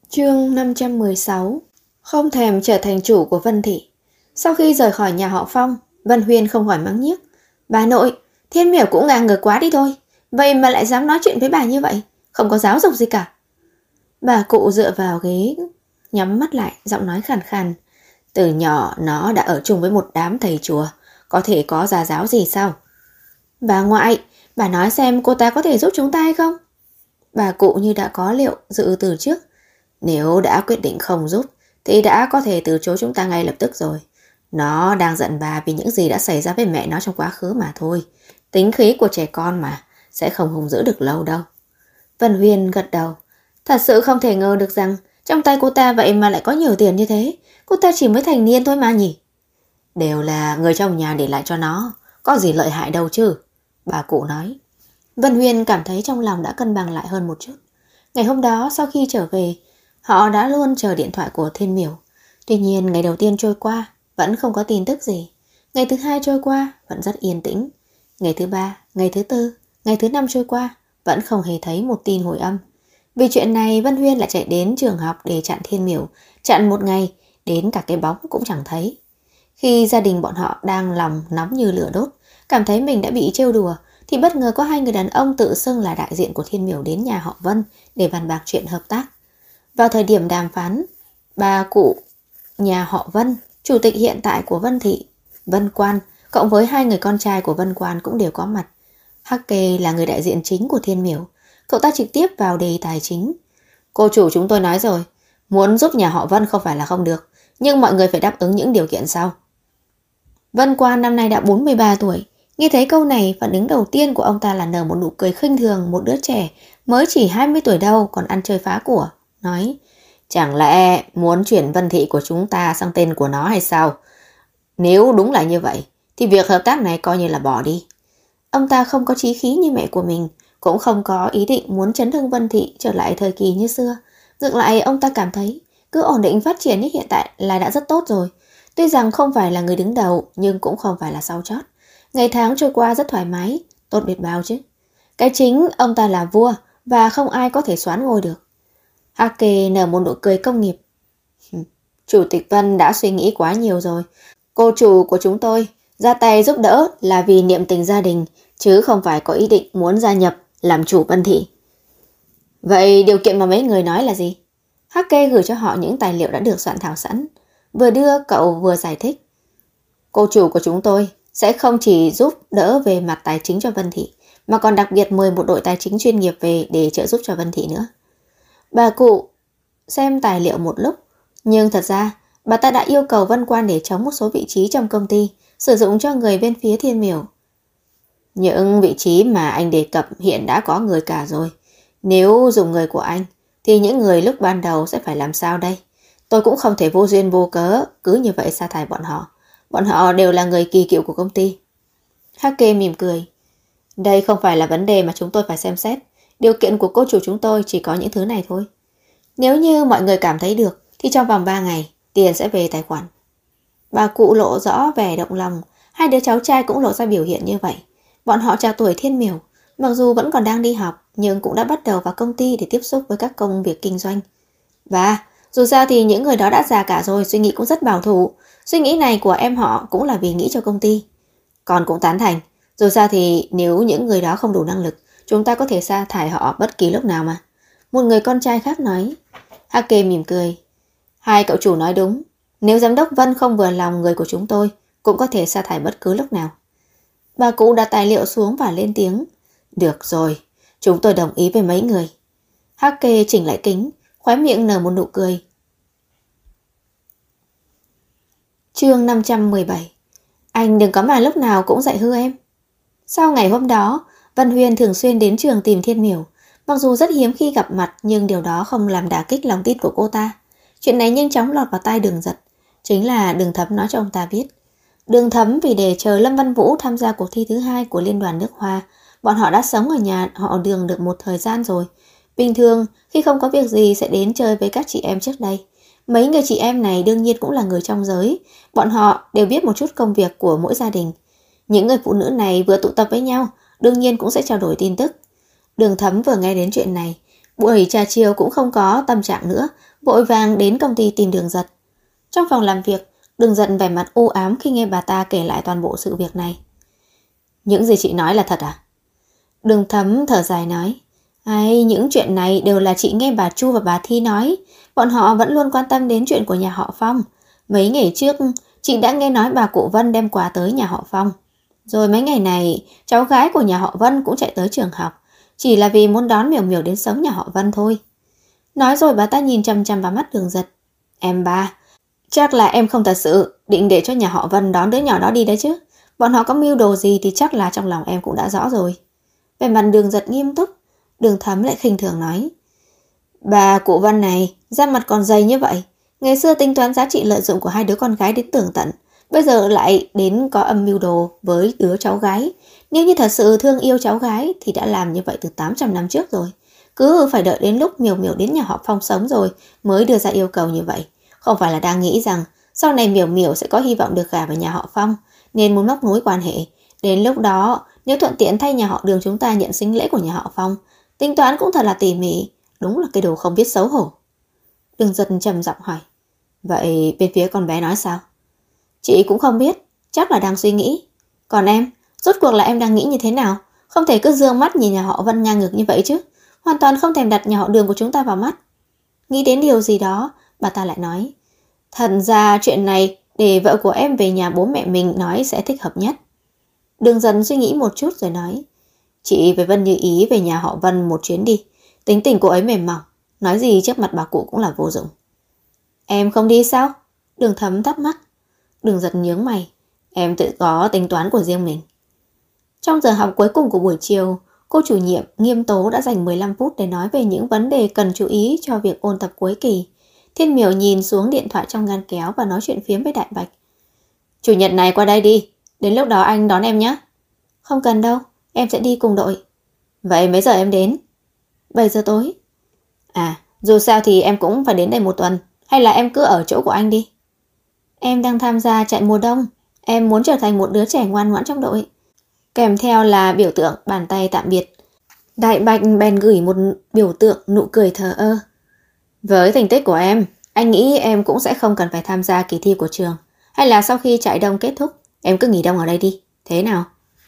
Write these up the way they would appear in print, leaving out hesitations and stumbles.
Chương 516. Không thèm trở thành chủ của Vân Thị. Sau khi rời khỏi nhà họ Phong, Vân Huyên không khỏi mắng nhiếc: "Bà nội, Thiên Miểu cũng ngang ngược quá đi thôi. Vậy mà lại dám nói chuyện với bà như vậy, không có giáo dục gì cả." Bà cụ dựa vào ghế, nhắm mắt lại, giọng nói khàn khàn: "Từ nhỏ nó đã ở chung với một đám thầy chùa, có thể có gia giáo gì sao?" "Bà ngoại, bà nói xem cô ta có thể giúp chúng ta hay không?" Bà cụ như đã có liệu dự từ trước: "Nếu đã quyết định không giúp thì đã có thể từ chối chúng ta ngay lập tức rồi. Nó đang giận bà vì những gì đã xảy ra với mẹ nó trong quá khứ mà thôi. Tính khí của trẻ con mà, sẽ không hùng dữ được lâu đâu." Vân Huyền gật đầu. Thật sự không thể ngờ được rằng trong tay cô ta vậy mà lại có nhiều tiền như thế. Cô ta chỉ mới thành niên thôi mà nhỉ. Đều là người trong nhà để lại cho nó, có gì lợi hại đâu chứ, bà cụ nói. Vân Huyền cảm thấy trong lòng đã cân bằng lại hơn một chút. Ngày hôm đó sau khi trở về, họ đã luôn chờ điện thoại của Thiên Miểu. Tuy nhiên ngày đầu tiên trôi qua vẫn không có tin tức gì. Ngày thứ hai trôi qua vẫn rất yên tĩnh. Ngày thứ ba, ngày thứ tư, ngày thứ năm trôi qua vẫn không hề thấy một tin hồi âm. Vì chuyện này Vân Huyên lại chạy đến trường học để chặn Thiên Miểu. Chặn một ngày, đến cả cái bóng cũng chẳng thấy. Khi gia đình bọn họ đang lòng nóng như lửa đốt, cảm thấy mình đã bị trêu đùa, thì bất ngờ có hai người đàn ông tự xưng là đại diện của Thiên Miểu đến nhà họ Vân để bàn bạc chuyện hợp tác. Vào thời điểm đàm phán, bà cụ nhà họ Vân, chủ tịch hiện tại của Vân Thị, Vân Quan, cộng với hai người con trai của Vân Quan cũng đều có mặt. Hắc Kê là người đại diện chính của Thiên Miểu. Cậu ta trực tiếp vào đề tài chính. "Cô chủ chúng tôi nói rồi, muốn giúp nhà họ Vân không phải là không được, nhưng mọi người phải đáp ứng những điều kiện sau." Vân Quan năm nay đã 43 tuổi. Nghe thấy câu này, phản ứng đầu tiên của ông ta là nở một nụ cười khinh thường một đứa trẻ mới chỉ 20 tuổi đâu còn ăn chơi phá của. Nói: "Chẳng lẽ muốn chuyển Vân Thị của chúng ta sang tên của nó hay sao? Nếu đúng là như vậy thì việc hợp tác này coi như là bỏ đi." Ông ta không có chí khí như mẹ của mình, cũng không có ý định muốn chấn hưng Vân Thị trở lại thời kỳ như xưa. Ngược lại, ông ta cảm thấy cứ ổn định phát triển như hiện tại là đã rất tốt rồi. Tuy rằng không phải là người đứng đầu, nhưng cũng không phải là sau chót. Ngày tháng trôi qua rất thoải mái, tốt biết bao chứ. Cái chính, ông ta là vua và không ai có thể soán ngôi được. Hắc Kê nở một nụ cười công nghiệp. "Chủ tịch Vân đã suy nghĩ quá nhiều rồi. Cô chủ của chúng tôi ra tay giúp đỡ là vì niệm tình gia đình, chứ không phải có ý định muốn gia nhập làm chủ Vân Thị." "Vậy điều kiện mà mấy người nói là gì?" Hắc Kê gửi cho họ những tài liệu đã được soạn thảo sẵn. Vừa đưa cậu vừa giải thích. "Cô chủ của chúng tôi sẽ không chỉ giúp đỡ về mặt tài chính cho Vân Thị, mà còn đặc biệt mời một đội tài chính chuyên nghiệp về để trợ giúp cho Vân Thị nữa." Bà cụ xem tài liệu một lúc, nhưng thật ra bà ta đã yêu cầu Vân Quan để chống một số vị trí trong công ty, sử dụng cho người bên phía Thiên Miểu. "Những vị trí mà anh đề cập hiện đã có người cả rồi. Nếu dùng người của anh, thì những người lúc ban đầu sẽ phải làm sao đây? Tôi cũng không thể vô duyên vô cớ cứ như vậy sa thải bọn họ. Bọn họ đều là người kỳ cựu của công ty." Hắc Kê mỉm cười. "Đây không phải là vấn đề mà chúng tôi phải xem xét. Điều kiện của cô chủ chúng tôi chỉ có những thứ này thôi. Nếu như mọi người cảm thấy được, thì trong vòng 3 ngày, tiền sẽ về tài khoản." Bà cụ lộ rõ vẻ động lòng, hai đứa cháu trai cũng lộ ra biểu hiện như vậy. Bọn họ chạc tuổi Thiên Miểu, mặc dù vẫn còn đang đi học, nhưng cũng đã bắt đầu vào công ty để tiếp xúc với các công việc kinh doanh. Và dù sao thì những người đó đã già cả rồi, suy nghĩ cũng rất bảo thủ. Suy nghĩ này của em họ cũng là vì nghĩ cho công ty. Con cũng tán thành. Dù sao thì nếu những người đó không đủ năng lực, chúng ta có thể sa thải họ bất kỳ lúc nào mà. Một người con trai khác nói. Hắc Kê mỉm cười. Hai cậu chủ nói đúng. Nếu giám đốc Vân không vừa lòng người của chúng tôi, cũng có thể sa thải bất cứ lúc nào. Bà cụ đặt tài liệu xuống và lên tiếng. Được rồi, chúng tôi đồng ý với mấy người. Hắc Kê chỉnh lại kính, khóe miệng nở một nụ cười. Chương 517. Anh đừng có mà lúc nào cũng dạy hư em. Sau ngày hôm đó, Vân Huyên thường xuyên đến trường tìm Thiên Miểu. Mặc dù rất hiếm khi gặp mặt, nhưng điều đó không làm đả kích lòng tin của cô ta. Chuyện này nhanh chóng lọt vào tai Đường Giật. Chính là Đường Thấm nói cho ông ta biết. Đường Thấm vì để chờ Lâm Văn Vũ tham gia cuộc thi thứ 2 của Liên đoàn nước Hoa, bọn họ đã sống ở nhà họ Đường được một thời gian rồi. Bình thường, khi không có việc gì sẽ đến chơi với các chị em trước đây. Mấy người chị em này đương nhiên cũng là người trong giới. Bọn họ đều biết một chút công việc của mỗi gia đình. Những người phụ nữ này vừa tụ tập với nhau, đương nhiên cũng sẽ trao đổi tin tức. Đường Thấm vừa nghe đến chuyện này, Buổi trà chiều cũng không có tâm trạng nữa, vội vàng đến công ty tìm Đường Giật. Trong phòng làm việc, Đường Giật vẻ mặt u ám khi nghe bà ta kể lại toàn bộ sự việc này. Những gì chị nói là thật à? Đường Thấm thở dài nói. Những chuyện này đều là chị nghe bà Chu và bà Thi nói. Bọn họ vẫn luôn quan tâm đến chuyện của nhà họ Phong. Mấy ngày trước, chị đã nghe nói bà cụ Vân đem quà tới nhà họ Phong. Rồi mấy ngày này, cháu gái của nhà họ Vân cũng chạy tới trường học. Chỉ là vì muốn đón Miểu Miểu đến sống nhà họ Vân thôi. Nói rồi bà ta nhìn chằm chằm vào mắt Đường Giật. Em ba, chắc là em không thật sự định để cho nhà họ Vân đón đứa nhỏ đó đi đấy chứ. Bọn họ có mưu đồ gì thì chắc là trong lòng em cũng đã rõ rồi. Về mặt Đường Giật nghiêm túc, Đường Thấm lại khinh thường nói. Bà cụ Vân này, da mặt còn dày như vậy. Ngày xưa tính toán giá trị lợi dụng của hai đứa con gái đến tường tận. Bây giờ lại đến có âm mưu đồ với đứa cháu gái. Nếu như thật sự thương yêu cháu gái thì đã làm như vậy từ 800 năm trước rồi. Cứ phải đợi đến lúc Miểu Miểu đến nhà họ Phong sống rồi mới đưa ra yêu cầu như vậy. Không phải là đang nghĩ rằng sau này Miểu Miểu sẽ có hy vọng được gả vào nhà họ Phong, nên muốn móc nối quan hệ. Đến lúc đó, nếu thuận tiện thay nhà họ Đường chúng ta nhận sính lễ của nhà họ Phong, tính toán cũng thật là tỉ mỉ. Đúng là cái đồ không biết xấu hổ. Đường Giật trầm giọng hỏi. Vậy bên phía con bé nói sao? Chị cũng không biết, chắc là đang suy nghĩ. Còn em, rốt cuộc là em đang nghĩ như thế nào? Không thể cứ dương mắt nhìn nhà họ Vân ngang ngược như vậy chứ. Hoàn toàn không thèm đặt nhà họ Đường của chúng ta vào mắt. Nghĩ đến điều gì đó, bà ta lại nói. Thật ra chuyện này để vợ của em về nhà bố mẹ mình nói sẽ thích hợp nhất. Đường Giật suy nghĩ một chút rồi nói. Chị với Vân Như Ý về nhà họ Vân một chuyến đi. Tính tình cô ấy mềm mỏng, nói gì trước mặt bà cụ cũng là vô dụng. Em không đi sao? Đường Thấm thắc mắc. Đường Giật nhướng mày. Em tự có tính toán của riêng mình. Trong giờ học cuối cùng của buổi chiều, cô chủ nhiệm Nghiêm Tố đã dành 15 phút để nói về những vấn đề cần chú ý cho việc ôn tập cuối kỳ. Thiên Miểu nhìn xuống điện thoại trong ngăn kéo và nói chuyện phiếm với Đại Bạch. Chủ nhật này qua đây đi, đến lúc đó anh đón em nhé. Không cần đâu, em sẽ đi cùng đội. Vậy mấy giờ em đến? 7 giờ tối. À, dù sao thì em cũng phải đến đây một tuần, hay là em cứ ở chỗ của anh đi? Em đang tham gia chạy mùa đông, em muốn trở thành một đứa trẻ ngoan ngoãn trong đội. Kèm theo là biểu tượng bàn tay tạm biệt. Đại Bạch bèn gửi một biểu tượng nụ cười thờ ơ. Với thành tích của em, anh nghĩ em cũng sẽ không cần phải tham gia kỳ thi của trường. Hay là sau khi chạy đông kết thúc, em cứ nghỉ đông ở đây đi, thế nào?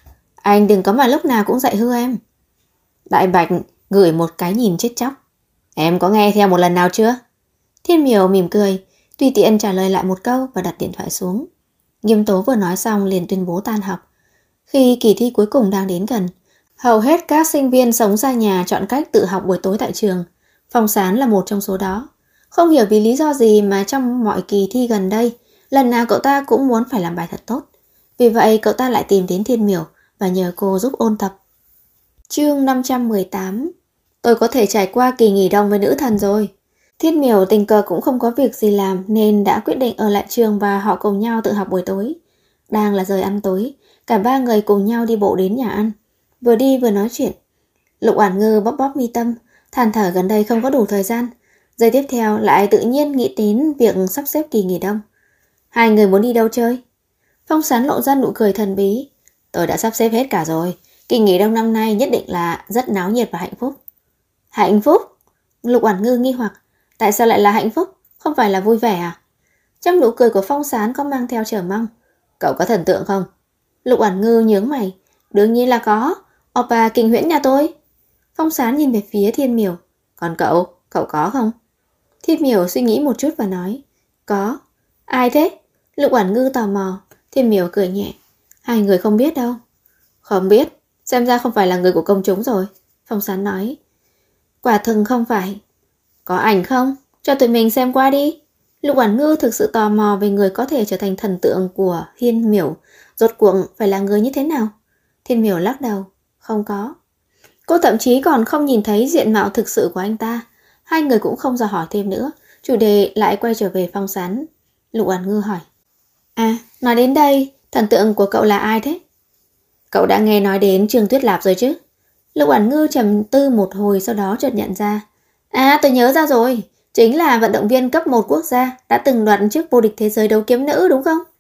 Anh đừng có mà lúc nào cũng dạy hư em. Đại Bạch gửi một cái nhìn chết chóc. Em có nghe theo một lần nào chưa? Thiên Miểu mỉm cười, tùy tiện trả lời lại một câu và đặt điện thoại xuống. Nghiêm Tố vừa nói xong liền tuyên bố tan học. Khi kỳ thi cuối cùng đang đến gần, hầu hết các sinh viên sống xa nhà chọn cách tự học buổi tối tại trường. Phong Sán là một trong số đó. Không hiểu vì lý do gì mà trong mọi kỳ thi gần đây, lần nào cậu ta cũng muốn phải làm bài thật tốt. Vì vậy cậu ta lại tìm đến Thiên Miểu và nhờ cô giúp ôn tập. Chương 518. Tôi có thể trải qua kỳ nghỉ đông với nữ thần rồi. Thiên Miểu tình cờ cũng không có việc gì làm nên đã quyết định ở lại trường và họ cùng nhau tự học buổi tối. Đang là giờ ăn tối, cả ba người cùng nhau đi bộ đến nhà ăn. Vừa đi vừa nói chuyện. Lục Oản Ngư bóp bóp mi tâm, than thở gần đây không có đủ thời gian. Giây tiếp theo lại tự nhiên nghĩ đến việc sắp xếp kỳ nghỉ đông. Hai người muốn đi đâu chơi? Phong Sán lộ ra nụ cười thần bí. Tôi đã sắp xếp hết cả rồi. Kỳ nghỉ đông năm nay nhất định là rất náo nhiệt và hạnh phúc. Hạnh phúc? Lục Oản Ngư nghi hoặc. Tại sao lại là hạnh phúc? Không phải là vui vẻ à? Trong nụ cười của Phong Sán có mang theo chờ mong. Cậu có thần tượng không? Lục Oản Ngư nhướng mày. Đương nhiên là có. Oppa Kinh Huyễn nhà tôi. Phong Sán nhìn về phía Thiên Miểu. Còn cậu có không? Thiên Miểu suy nghĩ một chút và nói. Có. Ai thế? Lục Oản Ngư tò mò. Thiên Miểu cười nhẹ. Hai người không biết đâu. Không biết. Xem ra không phải là người của công chúng rồi. Phong Sán nói. Quả thực không phải. Có ảnh không? Cho tụi mình xem qua đi. Lục Oản Ngư thực sự tò mò về người có thể trở thành thần tượng của Thiên Miểu. Rốt cuộc phải là người như thế nào? Thiên Miểu lắc đầu. Không có. Cô thậm chí còn không nhìn thấy diện mạo thực sự của anh ta. Hai người cũng không dò hỏi thêm nữa. Chủ đề lại quay trở về Phong Sán. Lục Oản Ngư hỏi. À, nói đến đây, thần tượng của cậu là ai thế? Cậu đã nghe nói đến Trương Tuyết Lạp rồi chứ? Lục Oản Ngư trầm tư một hồi sau đó chợt nhận ra. À, tôi nhớ ra rồi. Chính là vận động viên cấp 1 quốc gia đã từng đoạt chức vô địch thế giới đấu kiếm nữ đúng không?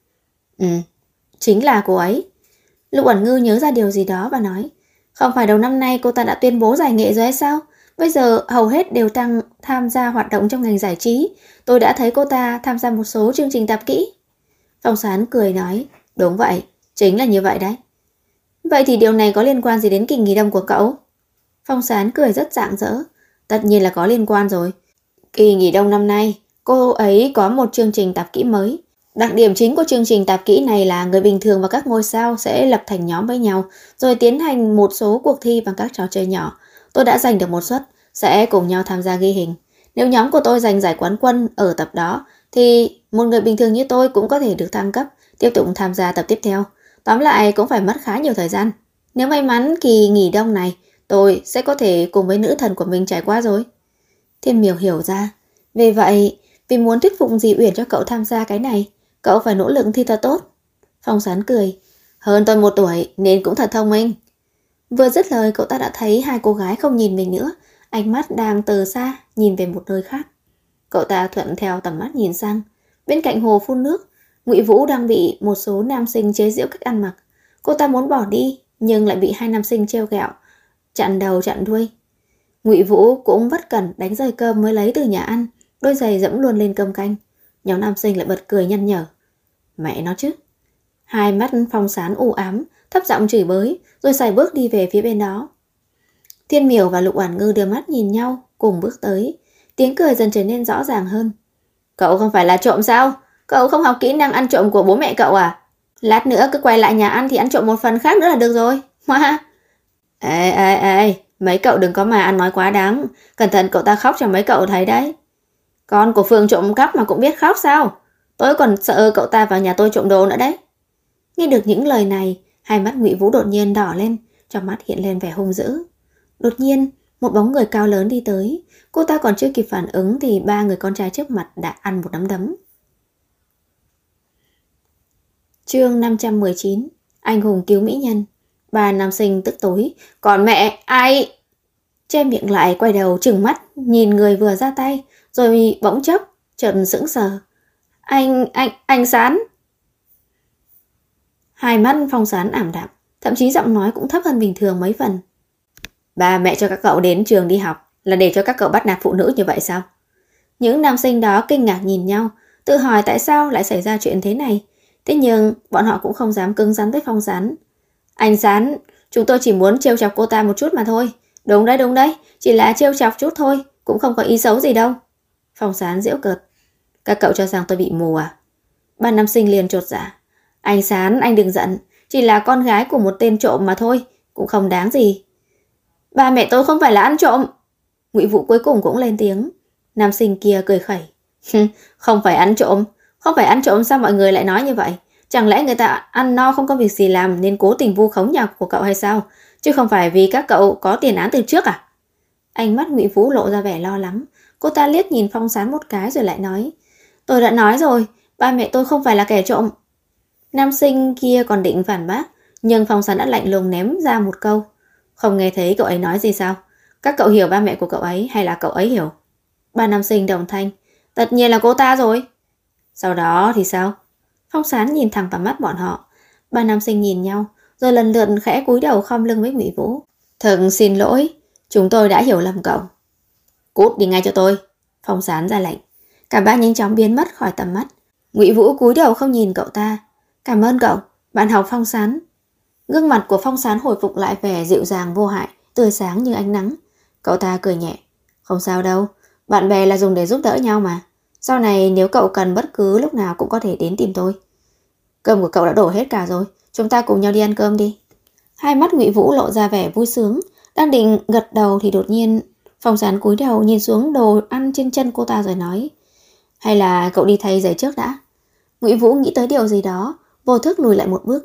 Chính là cô ấy. Lục Oản Ngư nhớ ra điều gì đó và nói. Không phải đầu năm nay cô ta đã tuyên bố giải nghệ rồi hay sao? Bây giờ hầu hết đều tham gia hoạt động trong ngành giải trí. Tôi đã thấy cô ta tham gia một số chương trình tạp kỹ. Phong Sán cười nói, đúng vậy, chính là như vậy đấy. Vậy thì điều này có liên quan gì đến kỳ nghỉ đông của cậu? Phong Sán cười rất rạng rỡ. Tất nhiên là có liên quan rồi. Kỳ nghỉ đông năm nay, cô ấy có một chương trình tạp kỹ mới. Đặc điểm chính của chương trình tạp kỹ này là người bình thường và các ngôi sao sẽ lập thành nhóm với nhau, rồi tiến hành một số cuộc thi bằng các trò chơi nhỏ. Tôi đã giành được một suất, sẽ cùng nhau tham gia ghi hình. Nếu nhóm của tôi giành giải quán quân ở tập đó, thì một người bình thường như tôi cũng có thể được thăng cấp, tiếp tục tham gia tập tiếp theo. Tóm lại cũng phải mất khá nhiều thời gian. Nếu may mắn kỳ nghỉ đông này, tôi sẽ có thể cùng với nữ thần của mình trải qua rồi. Thiên Miểu hiểu ra. Vì vậy, vì muốn thuyết phục dì Uyển cho cậu tham gia cái này, cậu phải nỗ lực thi thật tốt. Phong Sán cười. Hơn tôi 1 tuổi nên cũng thật thông minh. Vừa dứt lời, cậu ta đã thấy 2 cô gái không nhìn mình nữa, ánh mắt đang từ xa nhìn về một nơi khác. Cậu ta thuận theo tầm mắt nhìn sang. Bên cạnh hồ phun nước, Ngụy Vũ đang bị một số nam sinh chế giễu cách ăn mặc. Cô ta muốn bỏ đi nhưng lại bị 2 nam sinh trêu ghẹo, chặn đầu chặn đuôi. Ngụy Vũ cũng bất cẩn đánh rơi cơm mới lấy từ nhà ăn, đôi giày dẫm luôn lên cơm canh. Nhóm nam sinh lại bật cười nhăn nhở. Mẹ nó chứ. 2 mắt Phong Sán u ám, thấp giọng chửi bới, rồi sải bước đi về phía bên đó. Thiên Miểu và Lục Oản Ngư đưa mắt nhìn nhau, cùng bước tới. Tiếng cười dần trở nên rõ ràng hơn. Cậu không phải là trộm sao? Cậu không học kỹ năng ăn trộm của bố mẹ cậu à? Lát nữa cứ quay lại nhà ăn thì ăn trộm một phần khác nữa là được rồi. Hoa. Ê, mấy cậu đừng có mà ăn nói quá đáng. Cẩn thận cậu ta khóc cho mấy cậu thấy đấy. Con của Phương trộm cắp mà cũng biết khóc sao? Tôi còn sợ cậu ta vào nhà tôi trộm đồ nữa đấy. Nghe được những lời này, 2 mắt Ngụy Vũ đột nhiên đỏ lên, trong mắt hiện lên vẻ hung dữ. Đột nhiên, một bóng người cao lớn đi tới. Cô ta còn chưa kịp phản ứng thì 3 người con trai trước mặt đã ăn một nắm đấm. Chương 519. Anh hùng cứu mỹ nhân. 3 nam sinh tức tối. Còn mẹ, ai? Che miệng lại, quay đầu trừng mắt nhìn người vừa ra tay, rồi bỗng chốc chợt sững sờ. Anh Sán. 2 mắt Phong Sán ảm đạm, thậm chí giọng nói cũng thấp hơn bình thường mấy phần. Ba mẹ cho các cậu đến trường đi học là để cho các cậu bắt nạt phụ nữ như vậy sao? Những nam sinh đó kinh ngạc nhìn nhau, tự hỏi tại sao lại xảy ra chuyện thế này. Thế nhưng bọn họ cũng không dám cứng rắn với Phong Sán. Anh Sán, chúng tôi chỉ muốn trêu chọc cô ta một chút mà thôi. Đúng đấy, chỉ là trêu chọc chút thôi, cũng không có ý xấu gì đâu. Phong Sán giễu cợt. Các cậu cho rằng tôi bị mù à? 3 nam sinh liền chột dạ. Anh Sán, anh đừng giận, chỉ là con gái của một tên trộm mà thôi, cũng không đáng gì. Ba mẹ tôi không phải là ăn trộm. Ngụy Vũ cuối cùng cũng lên tiếng. Nam sinh kia cười khẩy. Không phải ăn trộm sao mọi người lại nói như vậy? Chẳng lẽ người ta ăn no không có việc gì làm nên cố tình vu khống nhà của cậu hay sao? Chứ không phải vì các cậu có tiền án từ trước à? Ánh mắt Ngụy Vũ lộ ra vẻ lo lắng. Cô ta liếc nhìn Phong Sán một cái rồi lại nói. Tôi đã nói rồi, ba mẹ tôi không phải là kẻ trộm. Nam sinh kia còn định phản bác, nhưng Phong Sán đã lạnh lùng ném ra một câu. Không nghe thấy cậu ấy nói gì sao? Các cậu hiểu ba mẹ của cậu ấy hay là cậu ấy hiểu? 3 nam sinh đồng thanh. Tất nhiên là cô ta rồi. Sau đó thì sao? Phong Sán nhìn thẳng vào mắt bọn họ. 3 nam sinh nhìn nhau, rồi lần lượt khẽ cúi đầu khom lưng với Ngụy Vũ. Thật xin lỗi, chúng tôi đã hiểu lầm cậu. Cút đi ngay cho tôi. Phong Sán ra lệnh. Cả 3 nhanh chóng biến mất khỏi tầm mắt. Ngụy Vũ cúi đầu không nhìn cậu ta. Cảm ơn cậu, bạn học Phong Sán. Gương mặt của Phong Sán hồi phục lại vẻ dịu dàng vô hại, tươi sáng như ánh nắng. Cậu ta cười nhẹ. Không sao đâu, bạn bè là dùng để giúp đỡ nhau mà. Sau này nếu cậu cần bất cứ lúc nào cũng có thể đến tìm tôi. Cơm của cậu đã đổ hết cả rồi, chúng ta cùng nhau đi ăn cơm đi. 2 mắt Ngụy Vũ lộ ra vẻ vui sướng, đang định gật đầu thì đột nhiên Phong Sán cúi đầu nhìn xuống đồ ăn trên chân cô ta rồi nói. Hay là cậu đi thay giày trước đã? Ngụy Vũ nghĩ tới điều gì đó, vô thức lùi lại một bước.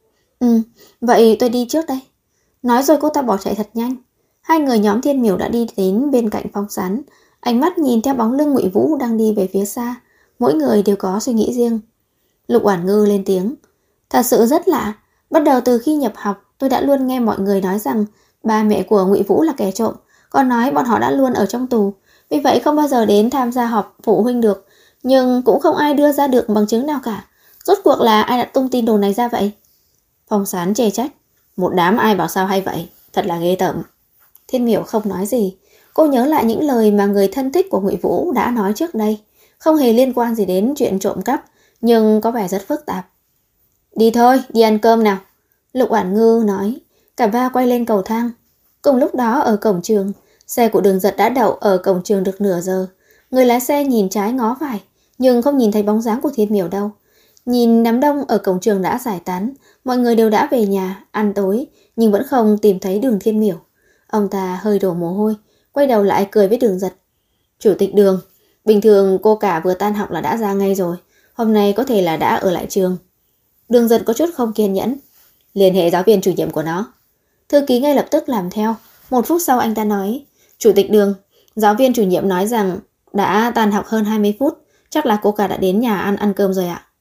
Vậy tôi đi trước đây. Nói rồi cô ta bỏ chạy thật nhanh. 2 người nhóm Thiên Miểu đã đi đến bên cạnh Phong Sán, ánh mắt nhìn theo bóng lưng Ngụy Vũ đang đi về phía xa. Mỗi người đều có suy nghĩ riêng. Lục Oản Ngư lên tiếng. Thật sự rất lạ, bắt đầu từ khi nhập học tôi đã luôn nghe mọi người nói rằng ba mẹ của Ngụy Vũ là kẻ trộm, còn nói bọn họ đã luôn ở trong tù, vì vậy không bao giờ đến tham gia họp phụ huynh được, nhưng cũng không ai đưa ra được bằng chứng nào cả. Rốt cuộc là ai đã tung tin đồn này ra vậy? Phong Sán chê trách. Một đám ai bảo sao hay vậy, thật là ghê tởm. Thiên Miểu không nói gì. Cô nhớ lại những lời mà người thân thích của Ngụy Vũ đã nói trước đây, không hề liên quan gì đến chuyện trộm cắp, nhưng có vẻ rất phức tạp. Đi thôi, đi ăn cơm nào, Lục Oản Ngư nói. Cả ba quay lên cầu thang. Cùng lúc đó ở cổng trường, xe của Đường Giật đã đậu ở cổng trường được nửa giờ. Người lái xe nhìn trái ngó phải, nhưng không nhìn thấy bóng dáng của Thiên Miểu đâu. Nhìn đám đông ở cổng trường đã giải tán, mọi người đều đã về nhà, ăn tối, nhưng vẫn không tìm thấy Đường Thiên Miểu. Ông ta hơi đổ mồ hôi, quay đầu lại cười với Đường Giật. Chủ tịch Đường, bình thường cô cả vừa tan học là đã ra ngay rồi, hôm nay có thể là đã ở lại trường. Đường Giật có chút không kiên nhẫn. Liên hệ giáo viên chủ nhiệm của nó. Thư ký ngay lập tức làm theo. Một phút sau anh ta nói, Chủ tịch Đường, giáo viên chủ nhiệm nói rằng đã tan học hơn 20 phút, chắc là cô cả đã đến nhà ăn cơm rồi ạ.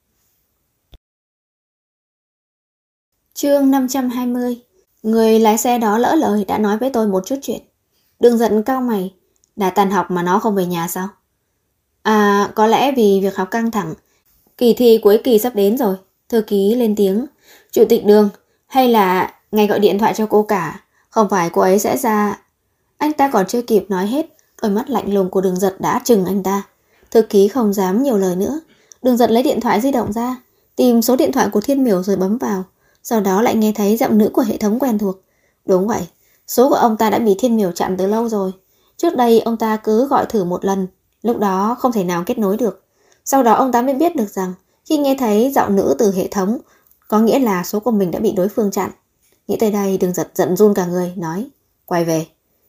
Chương 520. Người lái xe đó lỡ lời đã nói với tôi một chút chuyện. Đường Giật cau mày. Đã tan học mà nó không về nhà sao? À, có lẽ vì việc học căng thẳng. Kỳ thi cuối kỳ sắp đến rồi. Thư ký lên tiếng. Chủ tịch Đường, hay là ngài gọi điện thoại cho cô cả, không phải cô ấy sẽ ra. Anh ta còn chưa kịp nói hết, đôi mắt lạnh lùng của Đường Giật đã trừng anh ta. Thư ký không dám nhiều lời nữa. Đường Giật lấy điện thoại di động ra, tìm số điện thoại của Thiên Miểu rồi bấm vào. Sau đó lại nghe thấy giọng nữ của hệ thống quen thuộc. Đúng vậy, số của ông ta đã bị Thiên Miểu chặn từ lâu rồi. Trước đây ông ta cứ gọi thử một lần, lúc đó không thể nào kết nối được. Sau đó ông ta mới biết được rằng khi nghe thấy giọng nữ từ hệ thống, có nghĩa là số của mình đã bị đối phương chặn. Nghĩ tới đây, Đường Giật giận run cả người, nói, quay về.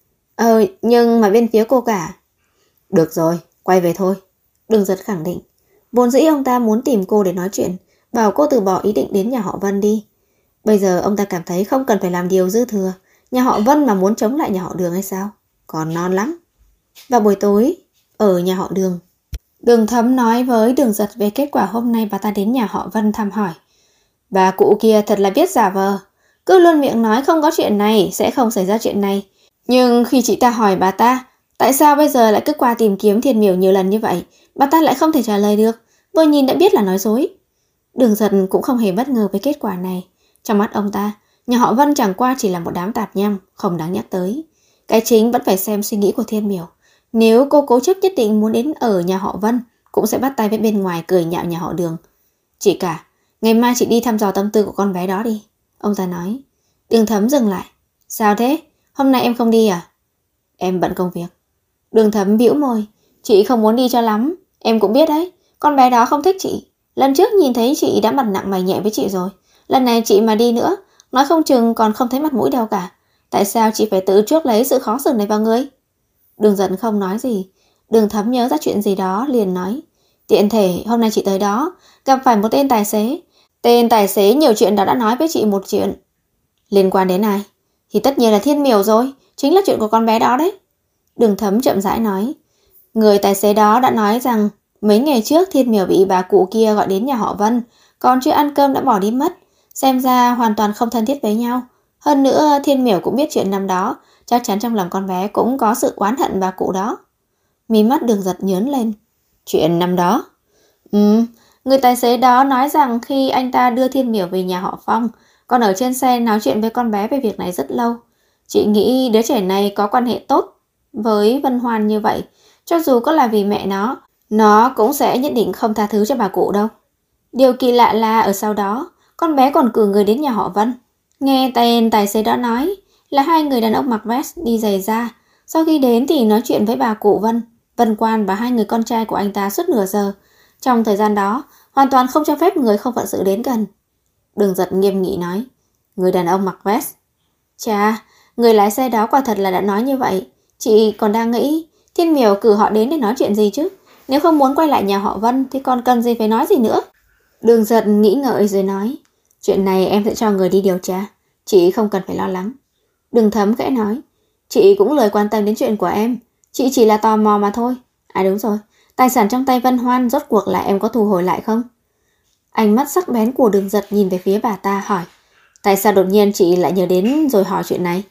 Nhưng mà bên phía cô cả. Được rồi, quay về thôi. Đường Giật khẳng định. Vốn dĩ ông ta muốn tìm cô để nói chuyện, bảo cô từ bỏ ý định đến nhà họ Vân đi. Bây giờ ông ta cảm thấy không cần phải làm điều dư thừa. Nhà họ Vân mà muốn chống lại nhà họ Đường hay sao? Còn non lắm. Vào buổi tối, ở nhà họ Đường, Đường Thấm nói với Đường Giật về kết quả hôm nay bà ta đến nhà họ Vân thăm hỏi. Bà cụ kia thật là biết giả vờ, cứ luôn miệng nói không có chuyện này, sẽ không xảy ra chuyện này. Nhưng khi chị ta hỏi bà ta, tại sao bây giờ lại cứ qua tìm kiếm Thiên Miểu nhiều lần như vậy, bà ta lại không thể trả lời được, vừa nhìn đã biết là nói dối. Đường Giật cũng không hề bất ngờ với kết quả này. Trong mắt ông ta, nhà họ Vân chẳng qua chỉ là một đám tạp nham, không đáng nhắc tới. Cái chính vẫn phải xem suy nghĩ của Thiên Miểu. Nếu cô cố chấp nhất định muốn đến ở nhà họ Vân, cũng sẽ bắt tay với bên ngoài cười nhạo nhà họ Đường. Chị cả, ngày mai chị đi thăm dò tâm tư của con bé đó đi, ông ta nói. Đường Thấm dừng lại. Sao thế? Hôm nay em không đi à? Em bận công việc. Đường Thấm bĩu môi. Chị không muốn đi cho lắm. Em cũng biết đấy, con bé đó không thích chị. Lần trước nhìn thấy chị đã mặt nặng mày nhẹ với chị rồi. Lần này chị mà đi nữa, nói không chừng còn không thấy mặt mũi đâu cả. Tại sao chị phải tự chuốc lấy sự khó xử này vào người? Đường Giật không nói gì. Đường Thấm nhớ ra chuyện gì đó liền nói. Tiện thể hôm nay chị tới đó, gặp phải một tên tài xế. Tên tài xế nhiều chuyện đó đã nói với chị một chuyện. Liên quan đến ai? Thì tất nhiên là Thiên Miểu rồi, chính là chuyện của con bé đó đấy. Đường Thấm chậm rãi nói. Người tài xế đó đã nói rằng mấy ngày trước Thiên Miểu bị bà cụ kia gọi đến nhà họ Vân, còn chưa ăn cơm đã bỏ đi mất. Xem ra hoàn toàn không thân thiết với nhau. Hơn nữa Thiên Miểu cũng biết chuyện năm đó, chắc chắn trong lòng con bé cũng có sự oán hận bà cụ đó. Mí mắt Đường Giật nhớn lên. Chuyện năm đó? Người tài xế đó nói rằng khi anh ta đưa Thiên Miểu về nhà họ Phong, còn ở trên xe nói chuyện với con bé về việc này rất lâu. Chị nghĩ đứa trẻ này có quan hệ tốt với Vân Hoan như vậy, cho dù có là vì mẹ nó cũng sẽ nhất định không tha thứ cho bà cụ đâu. Điều kỳ lạ là ở sau đó, con bé còn cử người đến nhà họ Vân. Nghe tên tài xế đó nói là hai người đàn ông mặc vest đi giày da. Sau khi đến thì nói chuyện với bà cụ Vân Quan và hai người con trai của anh ta suốt nửa giờ. Trong thời gian đó, hoàn toàn không cho phép người không phận sự đến gần. Đường Giật nghiêm nghị nói. Người đàn ông mặc vest. Chà, người lái xe đó quả thật là đã nói như vậy. Chị còn đang nghĩ Thiên Miểu cử họ đến để nói chuyện gì chứ. Nếu không muốn quay lại nhà họ Vân thì còn cần gì phải nói gì nữa. Đường Giật nghĩ ngợi rồi nói. Chuyện này em sẽ cho người đi điều tra, chị không cần phải lo lắng. Đường Thấm khẽ nói. Chị cũng lười quan tâm đến chuyện của em, chị chỉ là tò mò mà thôi. À đúng rồi, tài sản trong tay Vân Hoan rốt cuộc là em có thu hồi lại không? Ánh mắt sắc bén của Đường Giật nhìn về phía bà ta hỏi. Tại sao đột nhiên chị lại nhớ đến rồi hỏi chuyện này?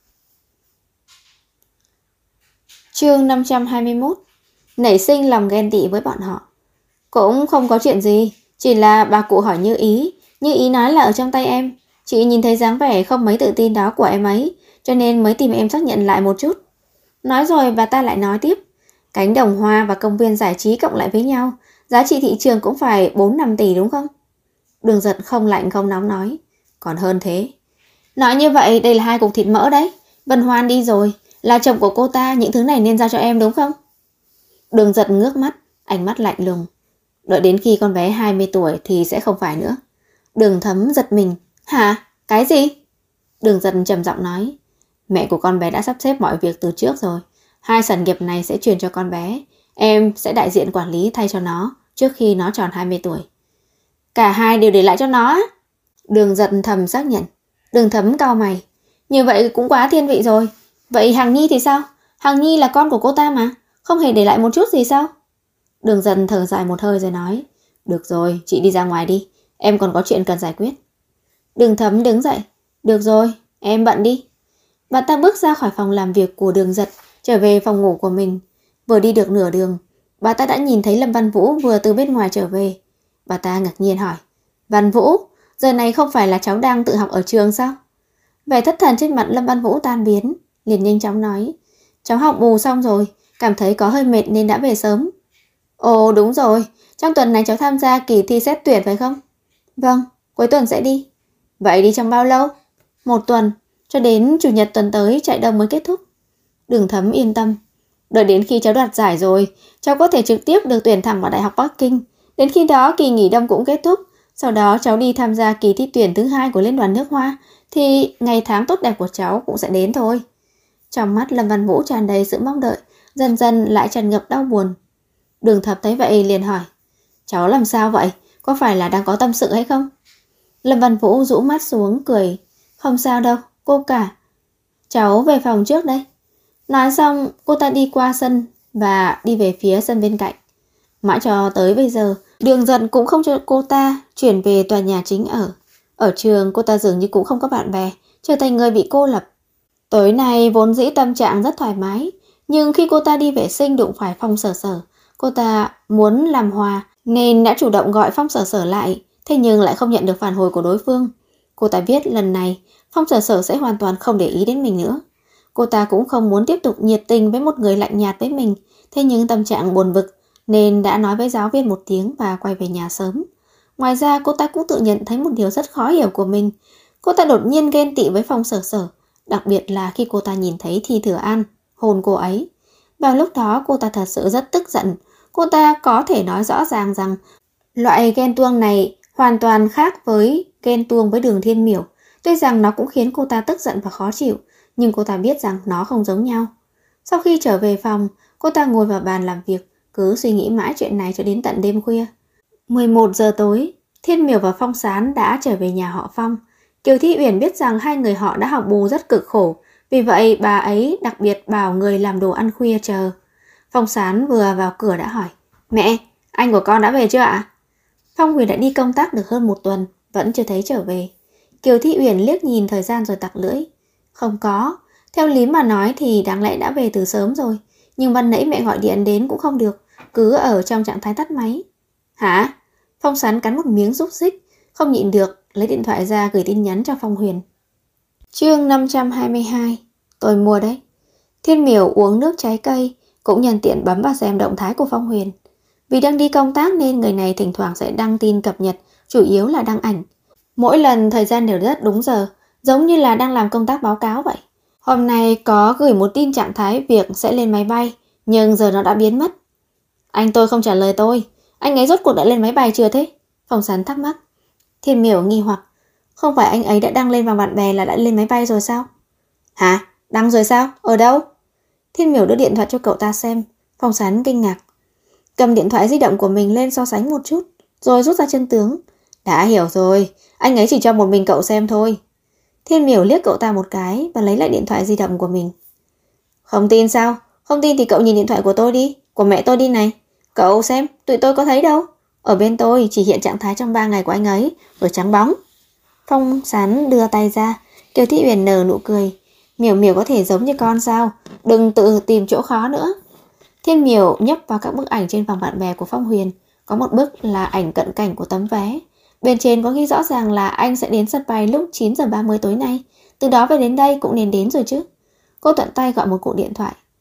Chương 521. Nảy sinh lòng ghen tị với bọn họ. Cũng không có chuyện gì, chỉ là bà cụ hỏi Như Ý nói là ở trong tay em. Chị nhìn thấy dáng vẻ không mấy tự tin đó của em ấy, cho nên mới tìm em xác nhận lại một chút. Nói rồi bà ta lại nói tiếp. Cánh đồng hoa và công viên giải trí cộng lại với nhau, giá trị thị trường cũng phải 4-5 tỷ đúng không? Đường Giật không lạnh không nóng nói. Còn hơn thế. Nói như vậy đây là 2 cục thịt mỡ đấy. Vân Hoan đi rồi, là chồng của cô ta, những thứ này nên giao cho em đúng không? Đường Giật ngước mắt, ánh mắt lạnh lùng. Đợi đến khi con bé 20 tuổi thì sẽ không phải nữa. Đường Thấm giật mình. Hả? Cái gì? Đường Giật trầm giọng nói. Mẹ của con bé đã sắp xếp mọi việc từ trước rồi. 2 sản nghiệp này sẽ truyền cho con bé. Em sẽ đại diện quản lý thay cho nó trước khi nó tròn 20 tuổi. Cả hai đều để lại cho nó. Đường Giật thầm xác nhận. Đường Thấm cau mày. Như vậy cũng quá thiên vị rồi. Vậy Hằng Nhi thì sao? Hằng Nhi là con của cô ta mà, không hề để lại một chút gì sao? Đường Giật thở dài một hơi rồi nói. Được rồi, chị đi ra ngoài đi. Em còn có chuyện cần giải quyết. Đường Thấm đứng dậy. Được rồi, em bận đi. Bà ta bước ra khỏi phòng làm việc của Đường Giật, trở về phòng ngủ của mình. Vừa đi được nửa đường, bà ta đã nhìn thấy Lâm Văn Vũ vừa từ bên ngoài trở về. Bà ta ngạc nhiên hỏi. Văn Vũ, giờ này không phải là cháu đang tự học ở trường sao? Vẻ thất thần trên mặt Lâm Văn Vũ tan biến, liền nhanh chóng nói. Cháu học bù xong rồi, cảm thấy có hơi mệt nên đã về sớm. Ồ đúng rồi, trong tuần này cháu tham gia kỳ thi xét tuyển phải không? Vâng, cuối tuần sẽ đi. Vậy đi trong bao lâu? 1 tuần, cho đến chủ nhật tuần tới chạy đông mới kết thúc. Đường Thấm yên tâm. Đợi đến khi cháu đoạt giải rồi, cháu có thể trực tiếp được tuyển thẳng vào Đại học Bắc Kinh. Đến khi đó kỳ nghỉ đông cũng kết thúc. Sau đó cháu đi tham gia kỳ thi tuyển thứ 2 của Liên đoàn nước Hoa, thì ngày tháng tốt đẹp của cháu cũng sẽ đến thôi. Trong mắt Lâm Văn Vũ tràn đầy sự mong đợi, dần dần lại tràn ngập đau buồn. Đường Thập thấy vậy liền hỏi. Cháu làm sao vậy? Có phải là đang có tâm sự hay không? Lâm Văn Vũ rũ mắt xuống cười. Không sao đâu, cô cả. Cháu về phòng trước đây. Nói xong, cô ta đi qua sân và đi về phía sân bên cạnh. Mãi cho tới bây giờ, Đường Giật cũng không cho cô ta chuyển về tòa nhà chính ở. Ở trường, cô ta dường như cũng không có bạn bè, trở thành người bị cô lập. Tối nay vốn dĩ tâm trạng rất thoải mái, nhưng khi cô ta đi vệ sinh đụng phải Phong Sở Sở, cô ta muốn làm hòa nên đã chủ động gọi Phong Sở Sở lại, thế nhưng lại không nhận được phản hồi của đối phương. Cô ta biết lần này Phong Sở Sở sẽ hoàn toàn không để ý đến mình nữa. Cô ta cũng không muốn tiếp tục nhiệt tình với một người lạnh nhạt với mình, thế nhưng tâm trạng buồn bực nên đã nói với giáo viên một tiếng và quay về nhà sớm. Ngoài ra cô ta cũng tự nhận thấy một điều rất khó hiểu của mình. Cô ta đột nhiên ghen tị với Phong Sở Sở, đặc biệt là khi cô ta nhìn thấy Thi Thừa An hôn cô ấy. Vào lúc đó cô ta thật sự rất tức giận. Cô ta có thể nói rõ ràng rằng loại ghen tuông này hoàn toàn khác với ghen tuông với Đường Thiên Miểu. Tuy rằng nó cũng khiến cô ta tức giận và khó chịu, nhưng cô ta biết rằng nó không giống nhau. Sau khi trở về phòng, cô ta ngồi vào bàn làm việc, cứ suy nghĩ mãi chuyện này cho đến tận đêm khuya. 11 giờ tối, Thiên Miểu và Phong Sán đã trở về nhà họ Phong. Kiều Thi Uyển biết rằng hai người họ đã học bù rất cực khổ, vì vậy bà ấy đặc biệt bảo người làm đồ ăn khuya chờ. Phong Sán vừa vào cửa đã hỏi. Mẹ, anh của con đã về chưa ạ? Phong Huyền đã đi công tác được hơn 1 tuần, vẫn chưa thấy trở về. Kiều Thi Uyển liếc nhìn thời gian rồi tặc lưỡi. Không có, theo lý mà nói thì đáng lẽ đã về từ sớm rồi, nhưng ban nãy mẹ gọi điện đến cũng không được, cứ ở trong trạng thái tắt máy. Hả? Phong Sán cắn một miếng xúc xích, không nhịn được, lấy điện thoại ra gửi tin nhắn cho Phong Huyền. Chương 522. Tôi mua đấy. Thiên Miểu uống nước trái cây, cũng nhân tiện bấm vào xem động thái của Phong Huyền. Vì đang đi công tác nên người này thỉnh thoảng sẽ đăng tin cập nhật, chủ yếu là đăng ảnh. Mỗi lần thời gian đều rất đúng giờ, giống như là đang làm công tác báo cáo vậy. Hôm nay có gửi một tin trạng thái việc sẽ lên máy bay, nhưng giờ nó đã biến mất. Anh tôi không trả lời tôi, anh ấy rốt cuộc đã lên máy bay chưa thế? Phong Sán thắc mắc. Thiên Miểu nghi hoặc. Không phải anh ấy đã đăng lên vào bạn bè là đã lên máy bay rồi sao? Hả? Đăng rồi sao? Ở đâu? Thiên Miểu đưa điện thoại cho cậu ta xem. Phong Sán kinh ngạc. Cầm điện thoại di động của mình lên so sánh một chút, rồi rút ra chân tướng. Đã hiểu rồi, anh ấy chỉ cho một mình cậu xem thôi. Thiên Miểu liếc cậu ta một cái và lấy lại điện thoại di động của mình. Không tin sao? Không tin thì cậu nhìn điện thoại của tôi đi, của mẹ tôi đi này. Cậu xem, tụi tôi có thấy đâu. Ở bên tôi chỉ hiện trạng thái trong 3 ngày của anh ấy, rồi trắng bóng. Phong Sán đưa tay ra, Kiều Thị Uyển nở nụ cười. Miểu Miểu có thể giống như con sao? Đừng tự tìm chỗ khó nữa. Thiên Miểu nhấp vào các bức ảnh trên phòng bạn bè của Phong Huyền. Có một bức là ảnh cận cảnh của tấm vé. Bên trên có ghi rõ ràng là anh sẽ đến sân bay lúc 9 giờ 30 tối nay. Từ đó về đến đây cũng nên đến rồi chứ. Cô thuận tay gọi một cuộc điện thoại.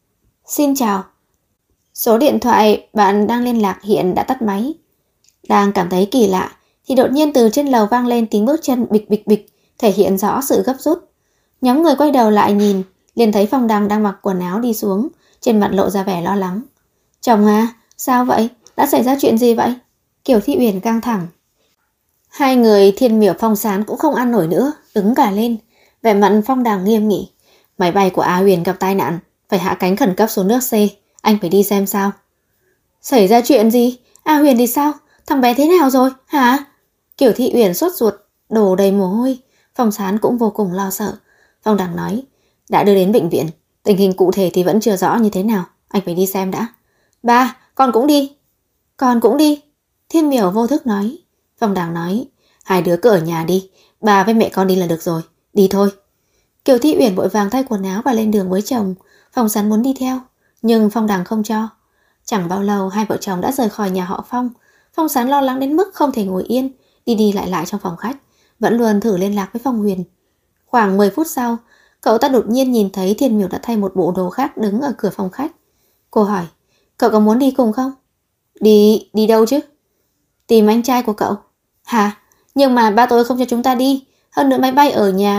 Xin chào. Số điện thoại bạn đang liên lạc hiện đã tắt máy. Đang cảm thấy kỳ lạ thì đột nhiên từ trên lầu vang lên tiếng bước chân bịch bịch bịch, thể hiện rõ sự gấp rút. Nhóm người quay đầu lại nhìn, liền thấy Phong Đằng đang mặc quần áo đi xuống, trên mặt lộ ra vẻ lo lắng. Chồng à, sao vậy? Đã xảy ra chuyện gì vậy? Kiều Thị Uyển căng thẳng. Hai người Thiên Miểu Phong Sán cũng không ăn nổi nữa, đứng cả lên. Vẻ mặt Phong Đằng nghiêm nghị. Máy bay của A Huyền gặp tai nạn, phải hạ cánh khẩn cấp xuống nước C. Anh phải đi xem sao. Xảy ra chuyện gì? A Huyền thì sao? Thằng bé thế nào rồi, hả? Kiều Thị Uyển sốt ruột, đổ đầy mồ hôi. Phong Sán cũng vô cùng lo sợ. Phong Đằng nói, đã đưa đến bệnh viện, tình hình cụ thể thì vẫn chưa rõ như thế nào, anh phải đi xem đã. Ba, con cũng đi. Con cũng đi. Thiên Miểu vô thức nói. Phong Đằng nói, hai đứa cứ ở nhà đi, bà với mẹ con đi là được rồi, đi thôi. Kiều Thị Uyển vội vàng thay quần áo và lên đường với chồng. Phong Sán muốn đi theo, nhưng Phong Đằng không cho. Chẳng bao lâu hai vợ chồng đã rời khỏi nhà họ Phong. Phong Sán lo lắng đến mức không thể ngồi yên, đi đi lại lại trong phòng khách, vẫn luôn thử liên lạc với Phong Huyền. Khoảng 10 phút sau, cậu ta đột nhiên nhìn thấy Thiên Miểu đã thay một bộ đồ khác đứng ở cửa phòng khách. Cô hỏi, cậu có muốn đi cùng không? Đi đâu chứ? Tìm anh trai của cậu. Hả? Nhưng mà ba tôi không cho chúng ta đi. Hơn nữa máy bay